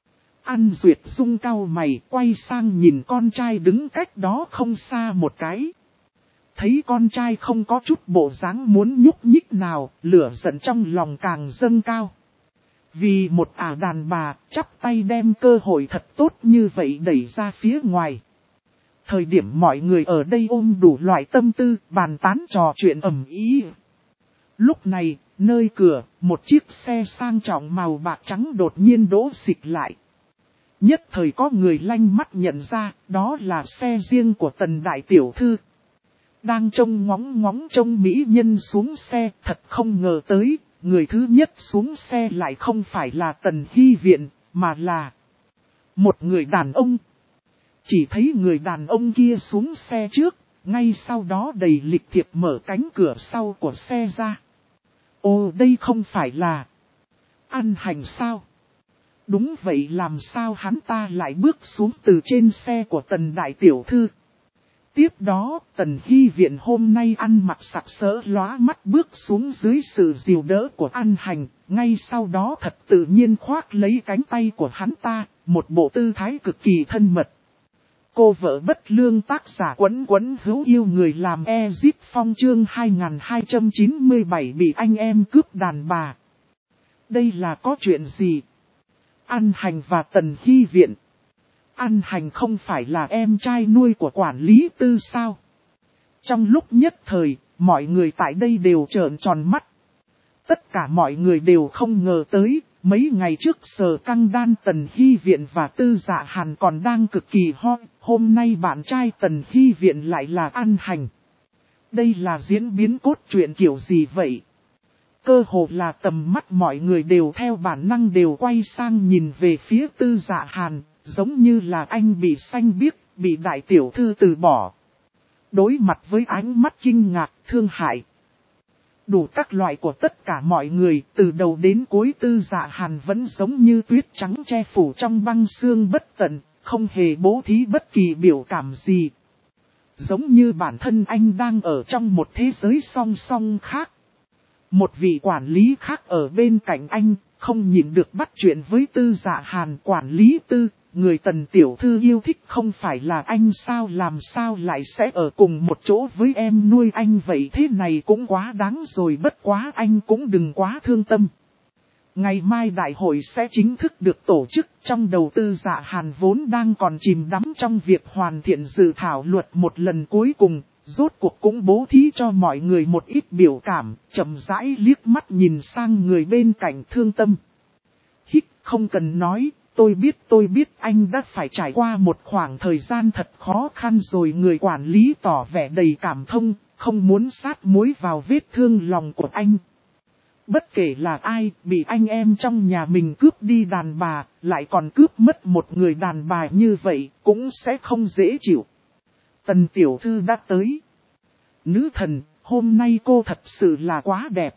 An Duyệt Dung cau mày, quay sang nhìn con trai đứng cách đó không xa một cái. Thấy con trai không có chút bộ dáng muốn nhúc nhích nào, lửa giận trong lòng càng dâng cao. Vì một đàn bà, chắp tay đem cơ hội thật tốt như vậy đẩy ra phía ngoài. Thời điểm mọi người ở đây ôm đủ loại tâm tư, bàn tán trò chuyện ầm ĩ. Lúc này, nơi cửa, một chiếc xe sang trọng màu bạc trắng đột nhiên đỗ xịch lại. Nhất thời có người lanh mắt nhận ra, đó là xe riêng của Tần đại tiểu thư. Đang trông ngóng trông mỹ nhân xuống xe, thật không ngờ tới, người thứ nhất xuống xe lại không phải là Tần Hy Viện, mà là một người đàn ông. Chỉ thấy người đàn ông kia xuống xe trước, ngay sau đó đầy lịch thiệp mở cánh cửa sau của xe ra. Ồ, đây không phải là An Hành sao? Đúng vậy, làm sao hắn ta lại bước xuống từ trên xe của Tần Đại Tiểu Thư? Tiếp đó, Tần Hy Viện hôm nay ăn mặc sặc sỡ lóa mắt bước xuống dưới sự dìu đỡ của An Hành, ngay sau đó thật tự nhiên khoác lấy cánh tay của hắn ta, một bộ tư thái cực kỳ thân mật. Cô vợ bất lương tác giả Quấn Quấn hữu yêu người làm Ezip Phong chương 2297 bị anh em cướp đàn bà. Đây là có chuyện gì? An Hành và Tần Hy Viện. An Hành không phải là em trai nuôi của quản lý Tư sao? Trong lúc nhất thời, mọi người tại đây đều trợn tròn mắt. Tất cả mọi người đều không ngờ tới, mấy ngày trước Sở Căng Đan Tần Hy Viện và Tư Dạ Hàn còn đang cực kỳ hot, hôm nay bạn trai Tần Hy Viện lại là An Hành. Đây là diễn biến cốt truyện kiểu gì vậy? Cơ hồ là tầm mắt mọi người đều theo bản năng đều quay sang nhìn về phía Tư Dạ Hàn, giống như là anh bị xanh biếc, bị đại tiểu thư từ bỏ. Đối mặt với ánh mắt kinh ngạc, thương hại, đủ các loại của tất cả mọi người, từ đầu đến cuối Tư Dạ Hàn vẫn giống như tuyết trắng che phủ trong băng sương bất tận, không hề bố thí bất kỳ biểu cảm gì. Giống như bản thân anh đang ở trong một thế giới song song khác. Một vị quản lý khác ở bên cạnh anh, không nhịn được bắt chuyện với Tư Dạ Hàn. Quản lý Tư, người Tần tiểu thư yêu thích không phải là anh sao, làm sao lại sẽ ở cùng một chỗ với em nuôi anh vậy, thế này cũng quá đáng rồi, bất quá anh cũng đừng quá thương tâm. Ngày mai đại hội sẽ chính thức được tổ chức, trong đầu Tư Dạ Hàn vốn đang còn chìm đắm trong việc hoàn thiện dự thảo luật một lần cuối cùng, rốt cuộc cũng bố thí cho mọi người một ít biểu cảm, chậm rãi liếc mắt nhìn sang người bên cạnh thương tâm. Hít, không cần nói, tôi biết anh đã phải trải qua một khoảng thời gian thật khó khăn rồi. Người quản lý tỏ vẻ đầy cảm thông, không muốn sát muối vào vết thương lòng của anh. Bất kể là ai, bị anh em trong nhà mình cướp đi đàn bà, lại còn cướp mất một người đàn bà như vậy, cũng sẽ không dễ chịu. Tần tiểu thư đã tới. Nữ thần, hôm nay cô thật sự là quá đẹp.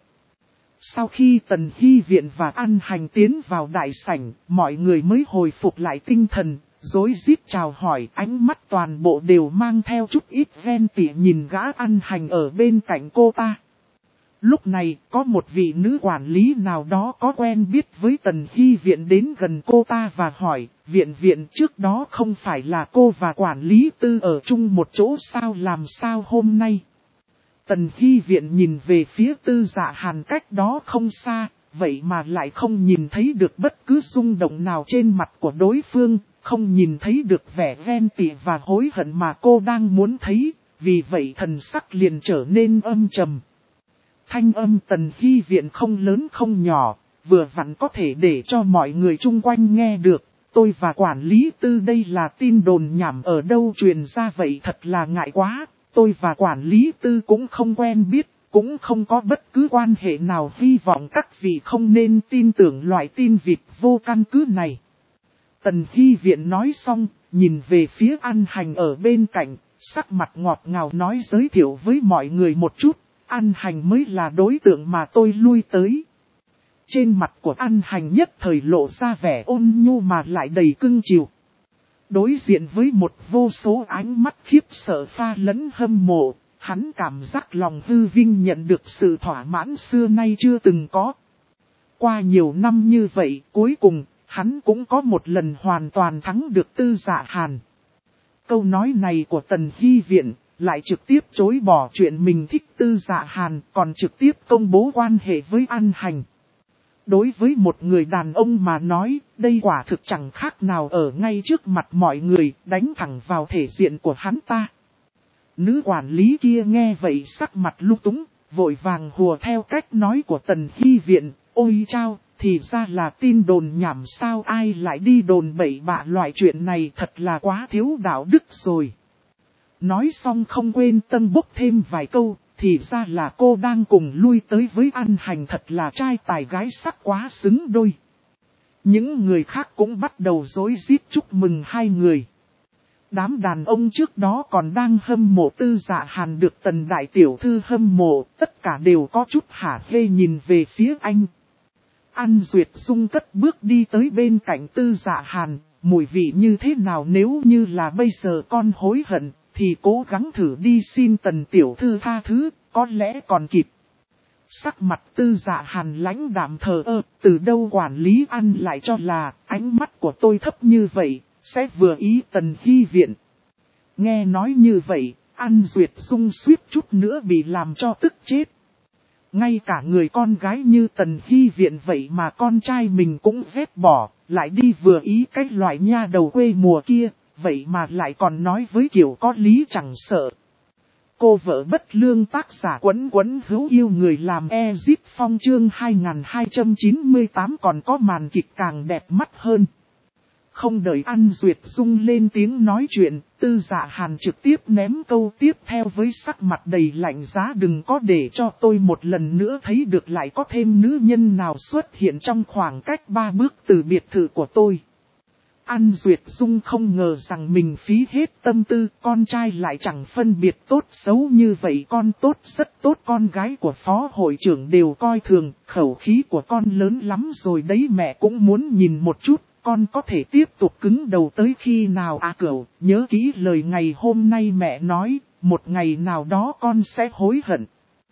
Sau khi Tần Hy Viện và An Hành tiến vào đại sảnh, mọi người mới hồi phục lại tinh thần, rối rít chào hỏi, ánh mắt toàn bộ đều mang theo chút ít ghen tị nhìn gã An Hành ở bên cạnh cô ta. Lúc này, có một vị nữ quản lý nào đó có quen biết với Tần Hy Viện đến gần cô ta và hỏi, viện trước đó không phải là cô và quản lý Tư ở chung một chỗ sao, làm sao hôm nay? Tần Hy Viện nhìn về phía Tư Dạ Hàn cách đó không xa, vậy mà lại không nhìn thấy được bất cứ rung động nào trên mặt của đối phương, không nhìn thấy được vẻ ghen tị và hối hận mà cô đang muốn thấy, vì vậy thần sắc liền trở nên âm trầm. Thanh âm Tần Hy Viện không lớn không nhỏ, vừa vặn có thể để cho mọi người chung quanh nghe được. Tôi và quản lý Tư đây là tin đồn nhảm ở đâu truyền ra vậy, thật là ngại quá. Tôi và quản lý Tư cũng không quen biết, cũng không có bất cứ quan hệ nào, hy vọng các vị không nên tin tưởng loại tin vịt vô căn cứ này. Tần Hy Viện nói xong, nhìn về phía An Hành ở bên cạnh, sắc mặt ngọt ngào nói giới thiệu với mọi người một chút. An Hành mới là đối tượng mà tôi lui tới. Trên mặt của An Hành nhất thời lộ ra vẻ ôn nhu mà lại đầy cưng chiều. Đối diện với một vô số ánh mắt khiếp sợ pha lẫn hâm mộ, hắn cảm giác lòng hư vinh nhận được sự thỏa mãn xưa nay chưa từng có. Qua nhiều năm như vậy, cuối cùng, hắn cũng có một lần hoàn toàn thắng được Tư Dạ Hàn. Câu nói này của Tần Hy Viện lại trực tiếp chối bỏ chuyện mình thích Tư Dạ Hàn, còn trực tiếp công bố quan hệ với An Hành. Đối với một người đàn ông mà nói, đây quả thực chẳng khác nào ở ngay trước mặt mọi người, đánh thẳng vào thể diện của hắn ta. Nữ quản lý kia nghe vậy sắc mặt lung túng, vội vàng hùa theo cách nói của Tần Hy Viện, ôi chao, thì ra là tin đồn nhảm sao, ai lại đi đồn bậy bạ loại chuyện này, thật là quá thiếu đạo đức rồi. Nói xong không quên tân bốc thêm vài câu, thì ra là cô đang cùng lui tới với An Hành, thật là trai tài gái sắc quá xứng đôi. Những người khác cũng bắt đầu rối rít chúc mừng hai người. Đám đàn ông trước đó còn đang hâm mộ Tư Dạ Hàn được Tần đại tiểu thư hâm mộ, tất cả đều có chút hả hê nhìn về phía anh. An Duyệt Dung cất bước đi tới bên cạnh Tư Dạ Hàn, mùi vị như thế nào nếu như là bây giờ con hối hận, thì cố gắng thử đi xin Tần tiểu thư tha thứ, có lẽ còn kịp. Sắc mặt Tư Dạ Hàn lãnh đạm thờ ơ, từ đâu quản lý An lại cho là ánh mắt của tôi thấp như vậy, sẽ vừa ý Tần Hy Viện. Nghe nói như vậy, An Duyệt Dung suýt chút nữa bị làm cho tức chết. Ngay cả người con gái như Tần Hy Viện vậy mà con trai mình cũng ghét bỏ, lại đi vừa ý cái loại nha đầu quê mùa kia, vậy mà lại còn nói với kiểu có lý chẳng sợ. Cô vợ bất lương tác giả Quấn Quấn hữu yêu người làm Ezip Phong chương 2298 còn có màn kịch càng đẹp mắt hơn. Không đợi An Duyệt Dung lên tiếng nói chuyện, Tư Dạ Hàn trực tiếp ném câu tiếp theo với sắc mặt đầy lạnh giá, đừng có để cho tôi một lần nữa thấy được lại có thêm nữ nhân nào xuất hiện trong khoảng cách 3 bước từ biệt thự của tôi. An Duyệt Dung không ngờ rằng mình phí hết tâm tư, con trai lại chẳng phân biệt tốt xấu như vậy, con tốt rất tốt, con gái của phó hội trưởng đều coi thường, khẩu khí của con lớn lắm rồi đấy, mẹ cũng muốn nhìn một chút. Con có thể tiếp tục cứng đầu tới khi nào à cửu, nhớ kỹ lời ngày hôm nay mẹ nói, một ngày nào đó con sẽ hối hận.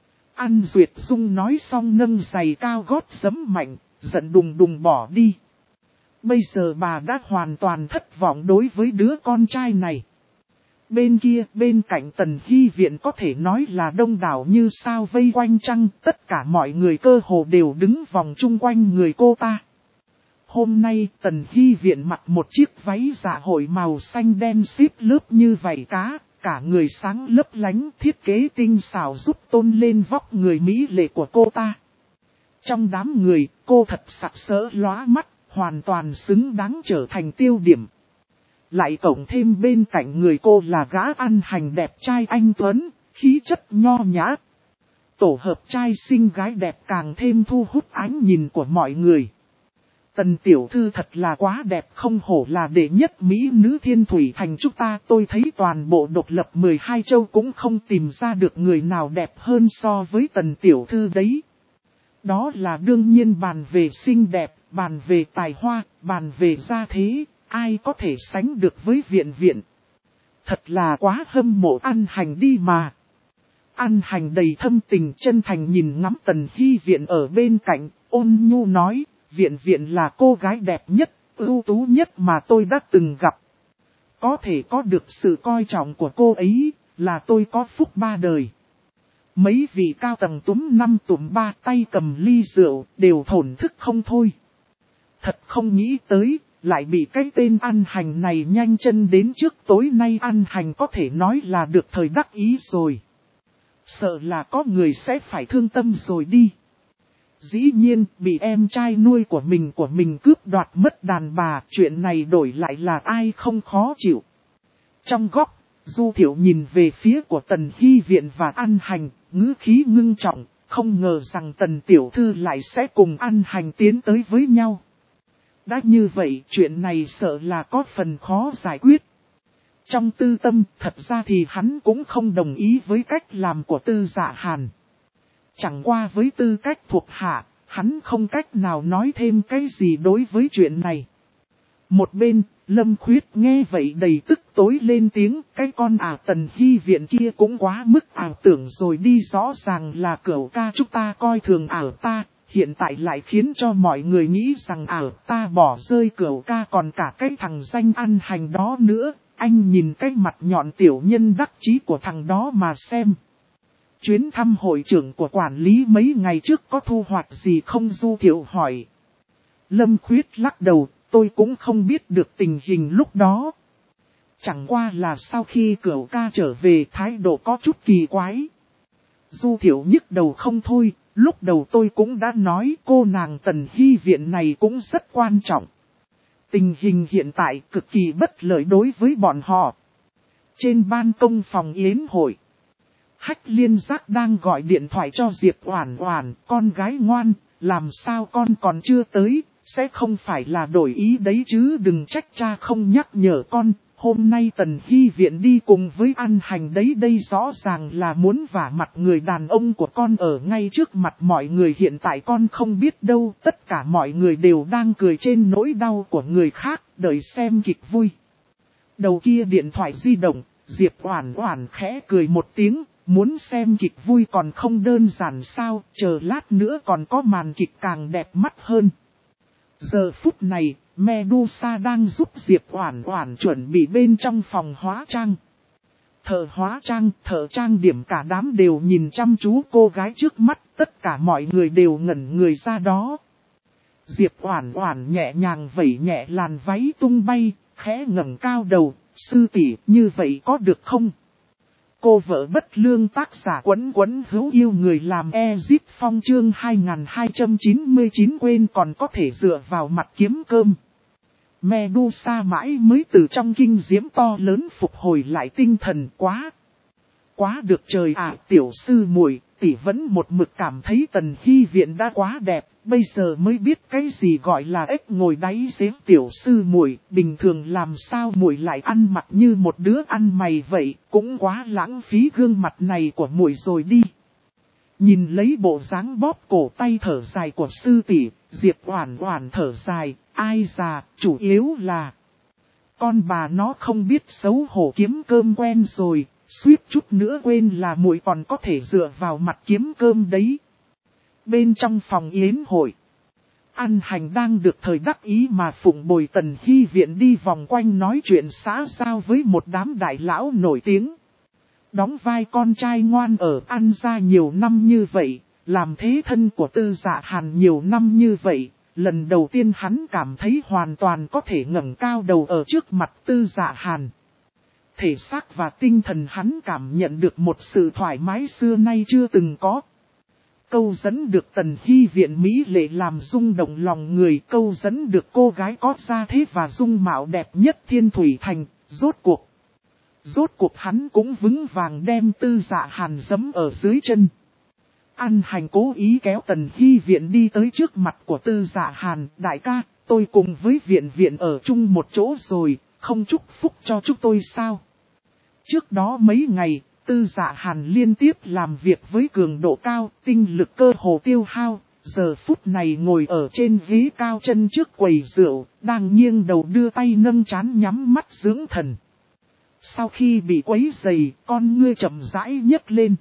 An Duyệt Dung nói xong nâng giày cao gót giẫm mạnh, giận đùng đùng bỏ đi. Bây giờ bà đã hoàn toàn thất vọng đối với đứa con trai này. Bên kia, bên cạnh Tần Hy Viện có thể nói là đông đảo như sao vây quanh trăng, tất cả mọi người cơ hồ đều đứng vòng chung quanh người cô ta. Hôm nay Tần Hy Viện mặc một chiếc váy dạ hội màu xanh đen xíp lớp như vảy cá, cả người sáng lấp lánh, thiết kế tinh xảo giúp tôn lên vóc người mỹ lệ của cô ta. Trong đám người, cô thật sặc sỡ lóa mắt, hoàn toàn xứng đáng trở thành tiêu điểm. Lại cộng thêm bên cạnh người cô là gã An Hành đẹp trai anh tuấn, khí chất nho nhã. Tổ hợp trai xinh gái đẹp càng thêm thu hút ánh nhìn của mọi người. Tần tiểu thư thật là quá đẹp, không hổ là đệ nhất mỹ nữ thiên thủy thành chúng ta, tôi thấy toàn bộ độc lập 12 châu cũng không tìm ra được người nào đẹp hơn so với tần tiểu thư đấy. Đó là đương nhiên, bàn về xinh đẹp, bàn về tài hoa, bàn về gia thế, ai có thể sánh được với Viện Viện. Thật là quá hâm mộ An Hành đi mà. An Hành đầy thâm tình chân thành nhìn ngắm Tần Hy Viện ở bên cạnh, ôn nhu nói. Viện Viện là cô gái đẹp nhất, ưu tú nhất mà tôi đã từng gặp. Có thể có được sự coi trọng của cô ấy, là tôi có phúc ba đời. Mấy vị cao tầng túm năm tụm ba tay cầm ly rượu, đều thổn thức không thôi. Thật không nghĩ tới, lại bị cái tên An Hành này nhanh chân đến trước. Tối nay An Hành có thể nói là được thời đắc ý rồi. Sợ là có người sẽ phải thương tâm rồi đi. Dĩ nhiên, bị em trai nuôi của mình cướp đoạt mất đàn bà, chuyện này đổi lại là ai không khó chịu. Trong góc, Du Thiệu nhìn về phía của Tần Hy Viện và An Hành, ngữ khí ngưng trọng, không ngờ rằng Tần Tiểu Thư lại sẽ cùng An Hành tiến tới với nhau. Đã như vậy, chuyện này sợ là có phần khó giải quyết. Trong tư tâm, thật ra thì hắn cũng không đồng ý với cách làm của Tư Dạ Hàn. Chẳng qua với tư cách thuộc hạ, hắn không cách nào nói thêm cái gì đối với chuyện này. Một bên, Lâm Khuyết nghe vậy đầy tức tối lên tiếng, cái con Tần Hy Viện kia cũng quá mức ảo tưởng rồi đi, rõ ràng là cửu ca chúng ta coi thường ta, hiện tại lại khiến cho mọi người nghĩ rằng ta bỏ rơi cửu ca, còn cả cái thằng danh An Hành đó nữa, anh nhìn cái mặt nhọn tiểu nhân đắc chí của thằng đó mà xem. Chuyến thăm hội trưởng của quản lý mấy ngày trước có thu hoạch gì không, Du Thiệu hỏi. Lâm Khuyết lắc đầu, tôi cũng không biết được tình hình lúc đó. Chẳng qua là sau khi Cửu ca trở về thái độ có chút kỳ quái. Du Thiệu nhức đầu không thôi, lúc đầu tôi cũng đã nói cô nàng Tần Hy Viện này cũng rất quan trọng. Tình hình hiện tại cực kỳ bất lợi đối với bọn họ. Trên ban công phòng yến hội, Hách Liên Giác đang gọi điện thoại cho Diệp Oản Oản, con gái ngoan, làm sao con còn chưa tới, sẽ không phải là đổi ý đấy chứ, đừng trách cha không nhắc nhở con. Hôm nay Tần Hy Viện đi cùng với An Hành đấy, đây rõ ràng là muốn vả mặt người đàn ông của con ở ngay trước mặt mọi người. Hiện tại con không biết đâu, tất cả mọi người đều đang cười trên nỗi đau của người khác, đợi xem kịch vui. Đầu kia điện thoại di động, Diệp Oản Oản khẽ cười một tiếng, muốn xem kịch vui còn không đơn giản sao, chờ lát nữa còn có màn kịch càng đẹp mắt hơn. Giờ phút này, Medusa đang giúp Diệp Oản Oản chuẩn bị bên trong phòng hóa trang. Thợ hóa trang, thợ trang điểm cả đám đều nhìn chăm chú cô gái trước mắt, tất cả mọi người đều ngẩn người ra đó. Diệp Oản Oản nhẹ nhàng vẩy nhẹ làn váy tung bay, khẽ ngẩng cao đầu, sư tỷ, như vậy có được không? Cô vợ bất lương tác giả Quấn Quấn hữu yêu người làm Ezip Phong chương 2299 quên còn có thể dựa vào mặt kiếm cơm. Medusa mãi mới từ trong kinh diễm to lớn phục hồi lại tinh thần, quá được trời ạ. Tiểu sư muội, tỷ vẫn một mực cảm thấy Tần Hy Viện đã quá đẹp, bây giờ mới biết cái gì gọi là ếch ngồi đáy giếng. Tiểu sư muội, bình thường làm sao muội lại ăn mặc như một đứa ăn mày vậy, cũng quá lãng phí gương mặt này của muội rồi đi. Nhìn lấy bộ dáng bóp cổ tay thở dài của sư tỷ, Diệp Oản Oản thở dài, ai già, chủ yếu là con bà nó không biết xấu hổ kiếm cơm quen rồi, suýt chút nữa quên là muội còn có thể dựa vào mặt kiếm cơm đấy. Bên trong phòng yến hội, An Hành đang được thời đắc ý mà phụng bồi Tần Hy Viện đi vòng quanh nói chuyện xã giao với một đám đại lão nổi tiếng. Đóng vai con trai ngoan ở An gia nhiều năm như vậy, làm thế thân của Tư Dạ Hàn nhiều năm như vậy, lần đầu tiên hắn cảm thấy hoàn toàn có thể ngẩng cao đầu ở trước mặt Tư Dạ Hàn. Thể xác và tinh thần hắn cảm nhận được một sự thoải mái xưa nay chưa từng có. Câu dẫn được Tần Hy Viện mỹ lệ làm rung động lòng người, câu dẫn được cô gái có gia thế và dung mạo đẹp nhất Thiên Thủy Thành, rốt cuộc hắn cũng vững vàng đem Tư Dạ Hàn giẫm ở dưới chân. An Hành cố ý kéo Tần Hy Viện đi tới trước mặt của Tư Dạ Hàn, đại ca, tôi cùng với Viện ở chung một chỗ rồi, không chúc phúc cho chúng tôi sao? Trước đó mấy ngày, Tư Dạ Hàn liên tiếp làm việc với cường độ cao, tinh lực cơ hồ tiêu hao, giờ phút này ngồi ở trên ghế cao chân trước quầy rượu, đang nghiêng đầu đưa tay nâng trán nhắm mắt dưỡng thần. Sau khi bị quấy rầy, con ngươi chậm rãi nhấc lên.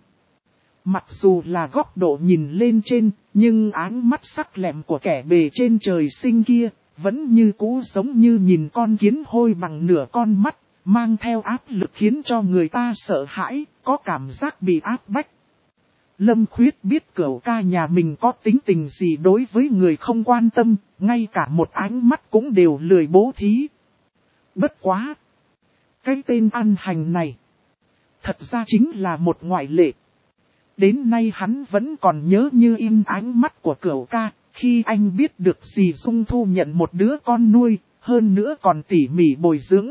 Mặc dù là góc độ nhìn lên trên, nhưng áng mắt sắc lẹm của kẻ bề trên trời sinh kia, vẫn như cũ giống như nhìn con kiến hôi bằng nửa con mắt, mang theo áp lực khiến cho người ta sợ hãi, có cảm giác bị áp bách. Lâm Khuyết biết cửu ca nhà mình có tính tình gì đối với người không quan tâm, ngay cả một ánh mắt cũng đều lười bố thí. Bất quá! Cái tên An Hành này, thật ra chính là một ngoại lệ. Đến nay hắn vẫn còn nhớ như in ánh mắt của cửu ca, khi anh biết được dì Dung thu nhận một đứa con nuôi, hơn nữa còn tỉ mỉ bồi dưỡng.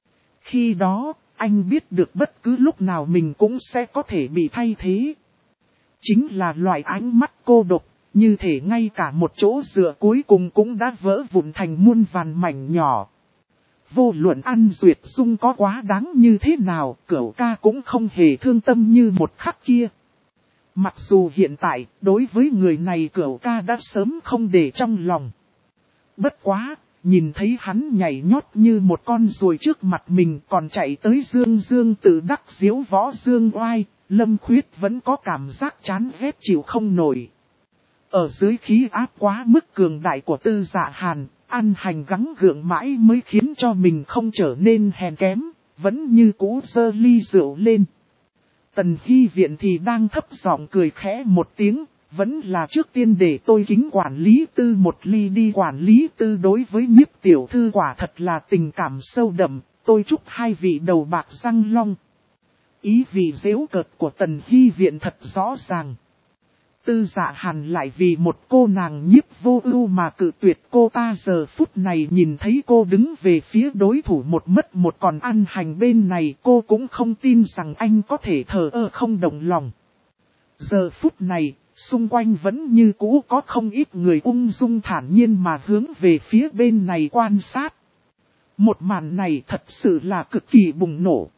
Khi đó, anh biết được bất cứ lúc nào mình cũng sẽ có thể bị thay thế. Chính là loại ánh mắt cô độc, như thể ngay cả một chỗ dựa cuối cùng cũng đã vỡ vụn thành muôn vàn mảnh nhỏ. Vô luận An Duyệt Dung có quá đáng như thế nào, cửu ca cũng không hề thương tâm như một khắc kia. Mặc dù hiện tại, đối với người này cửu ca đã sớm không để trong lòng. Bất quá, nhìn thấy hắn nhảy nhót như một con ruồi trước mặt mình còn chạy tới dương tự đắc diếu võ dương oai, Lâm Khuyết vẫn có cảm giác chán ghét chịu không nổi. Ở dưới khí áp quá mức cường đại của Tư Dạ Hàn, An Hành gắng gượng mãi mới khiến cho mình không trở nên hèn kém, vẫn như cũ giơ ly rượu lên. Tần Hy Viện thì đang thấp giọng cười khẽ một tiếng, vẫn là trước tiên để tôi kính quản lý Tư một ly đi. Quản lý Tư đối với Nhiếp tiểu thư quả thật là tình cảm sâu đậm, tôi chúc hai vị đầu bạc răng long. Ý vị giễu cợt của Tần Hy Viện thật rõ ràng. Tư Dạ Hàn lại vì một cô nàng Nhiếp Vô Ưu mà cự tuyệt cô ta. Giờ phút này nhìn thấy cô đứng về phía đối thủ một mất một còn ăn hành bên này, cô cũng không tin rằng anh có thể thờ ơ không động lòng. Giờ phút này, xung quanh vẫn như cũ có không ít người ung dung thản nhiên mà hướng về phía bên này quan sát. Một màn này thật sự là cực kỳ bùng nổ.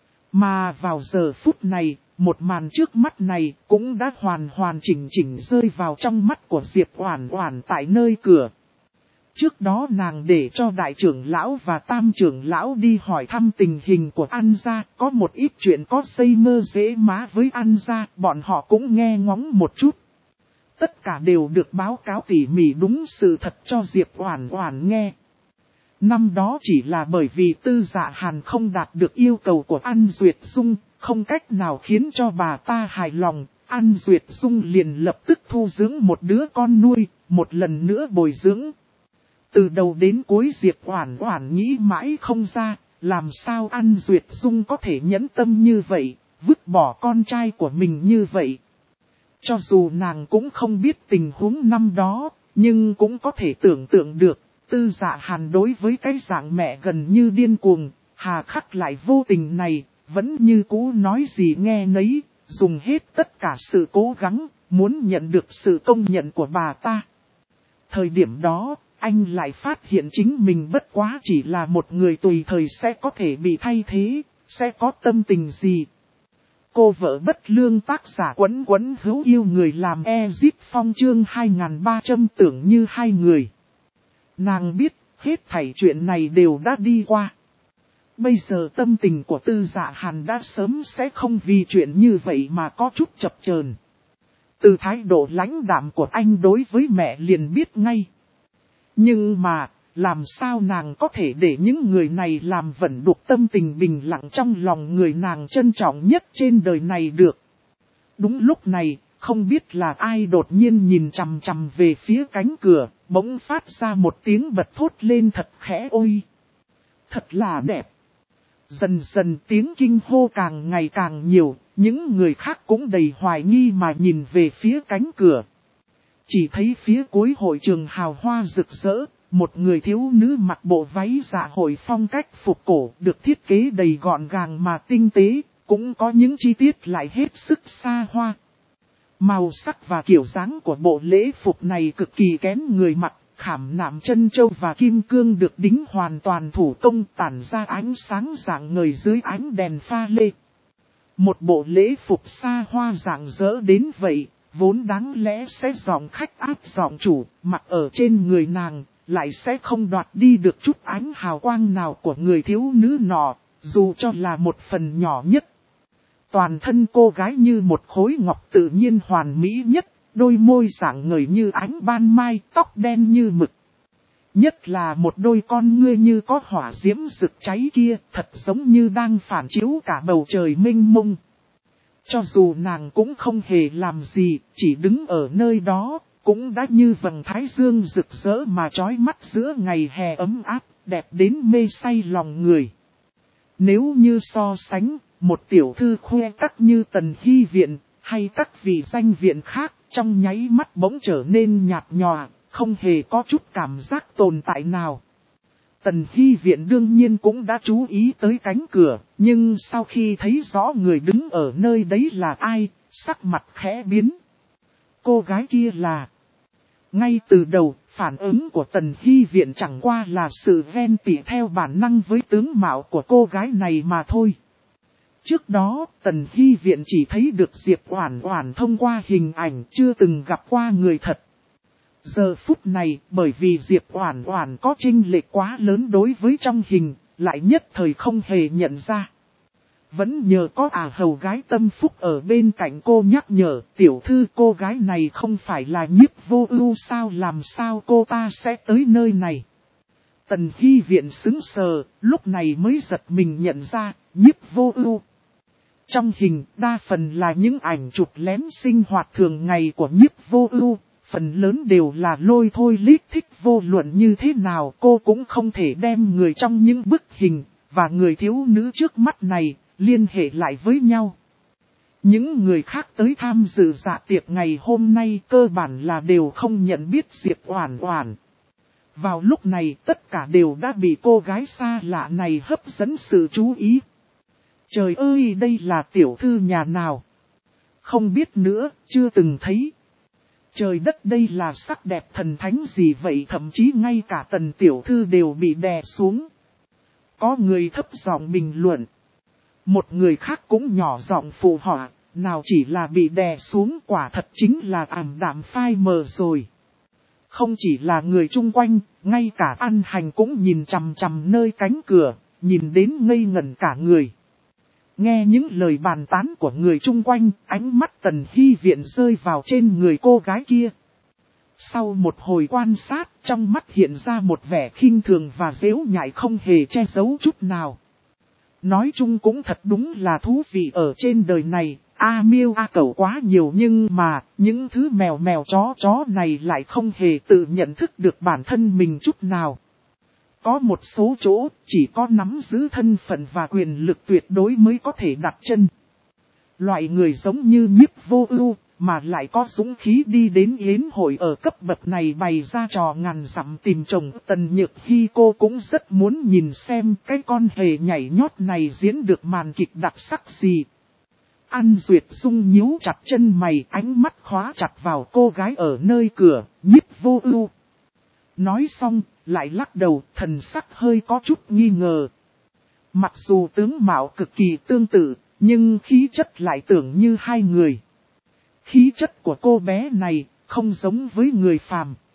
Mà vào giờ phút này, một màn trước mắt này cũng đã hoàn chỉnh rơi vào trong mắt của Diệp Oản Oản tại nơi cửa. Trước đó nàng để cho đại trưởng lão và tam trưởng lão đi hỏi thăm tình hình của An gia, có một ít chuyện có dây mơ dễ má với An gia, bọn họ cũng nghe ngóng một chút. Tất cả đều được báo cáo tỉ mỉ đúng sự thật cho Diệp Oản Oản nghe. Năm đó chỉ là bởi vì Tư Dạ Hàn không đạt được yêu cầu của An Duyệt Dung, không cách nào khiến cho bà ta hài lòng, An Duyệt Dung liền lập tức thu dưỡng một đứa con nuôi, một lần nữa bồi dưỡng. Từ đầu đến cuối Diệp Oản Oản nghĩ mãi không ra, làm sao An Duyệt Dung có thể nhẫn tâm như vậy, vứt bỏ con trai của mình như vậy. Cho dù nàng cũng không biết tình huống năm đó, nhưng cũng có thể tưởng tượng được, Tư Dạ Hàn đối với cái dạng mẹ gần như điên cuồng, hà khắc lại vô tình này, vẫn như cũ nói gì nghe nấy, dùng hết tất cả sự cố gắng, muốn nhận được sự công nhận của bà ta. Thời điểm đó, anh lại phát hiện chính mình bất quá chỉ là một người tùy thời sẽ có thể bị thay thế, sẽ có tâm tình gì. Cô vợ bất lương tác giả Quấn Quấn hữu yêu người làm Ezip Phong chương 2300 tưởng như hai người. Nàng biết, hết thảy chuyện này đều đã đi qua. Bây giờ tâm tình của Tư Dạ Hàn đã sớm sẽ không vì chuyện như vậy mà có chút chập chờn. Từ thái độ lãnh đạm của anh đối với mẹ liền biết ngay. Nhưng mà, làm sao nàng có thể để những người này làm vẩn đục tâm tình bình lặng trong lòng người nàng trân trọng nhất trên đời này được. Đúng lúc này, không biết là ai đột nhiên nhìn chằm chằm về phía cánh cửa, bỗng phát ra một tiếng bật thốt lên thật khẽ ôi. Thật là đẹp. Dần dần tiếng kinh hô càng ngày càng nhiều, những người khác cũng đầy hoài nghi mà nhìn về phía cánh cửa. Chỉ thấy phía cuối hội trường hào hoa rực rỡ, một người thiếu nữ mặc bộ váy dạ hội phong cách phục cổ được thiết kế đầy gọn gàng mà tinh tế, cũng có những chi tiết lại hết sức xa hoa. Màu sắc và kiểu dáng của bộ lễ phục này cực kỳ kén người mặc, khảm nạm chân châu và kim cương được đính hoàn toàn thủ công tản ra ánh sáng rạng ngời dưới ánh đèn pha lê. Một bộ lễ phục xa hoa rạng rỡ đến vậy, vốn đáng lẽ sẽ giọng khách áp giọng chủ, mặc ở trên người nàng, lại sẽ không đoạt đi được chút ánh hào quang nào của người thiếu nữ nọ, dù cho là một phần nhỏ nhất. Toàn thân cô gái như một khối ngọc tự nhiên hoàn mỹ nhất, đôi môi rạng ngời như ánh ban mai, tóc đen như mực. Nhất là một đôi con ngươi như có hỏa diễm rực cháy kia, thật giống như đang phản chiếu cả bầu trời mênh mông. Cho dù nàng cũng không hề làm gì, chỉ đứng ở nơi đó, cũng đã như vầng thái dương rực rỡ mà chói mắt giữa ngày hè ấm áp, đẹp đến mê say lòng người. Nếu như so sánh, một tiểu thư khoe các như Tần Hy Viện, hay các vị danh viện khác, trong nháy mắt bỗng trở nên nhạt nhòa, không hề có chút cảm giác tồn tại nào. Tần Hy Viện đương nhiên cũng đã chú ý tới cánh cửa, nhưng sau khi thấy rõ người đứng ở nơi đấy là ai, sắc mặt khẽ biến. Cô gái kia là... Ngay từ đầu, phản ứng của Tần Hy Viện chẳng qua là sự ven tỉ theo bản năng với tướng mạo của cô gái này mà thôi. Trước đó, Tần Hy Viện chỉ thấy được Diệp Oản Oản thông qua hình ảnh, chưa từng gặp qua người thật. Giờ phút này, bởi vì Diệp Oản Oản có chênh lệch quá lớn đối với trong hình, lại nhất thời không hề nhận ra. Vẫn nhờ có hầu gái Tâm Phúc ở bên cạnh cô nhắc nhở, tiểu thư cô gái này không phải là Nhiếp Vô Ưu sao, làm sao cô ta sẽ tới nơi này. Tần Hy Viện sững sờ, lúc này mới giật mình nhận ra, Nhiếp Vô Ưu. Trong hình, đa phần là những ảnh chụp lén sinh hoạt thường ngày của Nhiếp Vô Ưu, phần lớn đều là lôi thôi lít thích, vô luận như thế nào cô cũng không thể đem người trong những bức hình, và người thiếu nữ trước mắt này, liên hệ lại với nhau. Những người khác tới tham dự dạ tiệc ngày hôm nay cơ bản là đều không nhận biết Diệp Oản Oản. Vào lúc này tất cả đều đã bị cô gái xa lạ này hấp dẫn sự chú ý. Trời ơi, đây là tiểu thư nhà nào? Không biết nữa, chưa từng thấy. Trời đất, đây là sắc đẹp thần thánh gì vậy, thậm chí ngay cả Tần tiểu thư đều bị đè xuống. Có người thấp giọng bình luận. Một người khác cũng nhỏ giọng phụ họa, nào chỉ là bị đè xuống, quả thật chính là ảm đạm phai mờ rồi. Không chỉ là người chung quanh, ngay cả An Hành cũng nhìn chằm chằm nơi cánh cửa, nhìn đến ngây ngẩn cả người. Nghe những lời bàn tán của người chung quanh, ánh mắt Tần Hy Viện rơi vào trên người cô gái kia. Sau một hồi quan sát, trong mắt hiện ra một vẻ khinh thường và giễu nhại không hề che giấu chút nào. Nói chung cũng thật đúng là thú vị ở trên đời này, miêu cẩu quá nhiều nhưng mà, những thứ mèo mèo chó này lại không hề tự nhận thức được bản thân mình chút nào. Có một số chỗ, chỉ có nắm giữ thân phận và quyền lực tuyệt đối mới có thể đặt chân. Loại người giống như Nhiếp Vô Ưu, mà lại có dũng khí đi đến yến hội ở cấp bậc này bày ra trò ngàn dặm tìm chồng. Tần Nhược Hi cô cũng rất muốn nhìn xem cái con hề nhảy nhót này diễn được màn kịch đặc sắc gì. An Duyệt Dung nhíu chặt chân mày, ánh mắt khóa chặt vào cô gái ở nơi cửa, Nhiếp Vô Ưu. Nói xong, lại lắc đầu, thần sắc hơi có chút nghi ngờ. Mặc dù tướng mạo cực kỳ tương tự, nhưng khí chất lại tưởng như hai người. Khí chất của cô bé này, không giống với người phàm.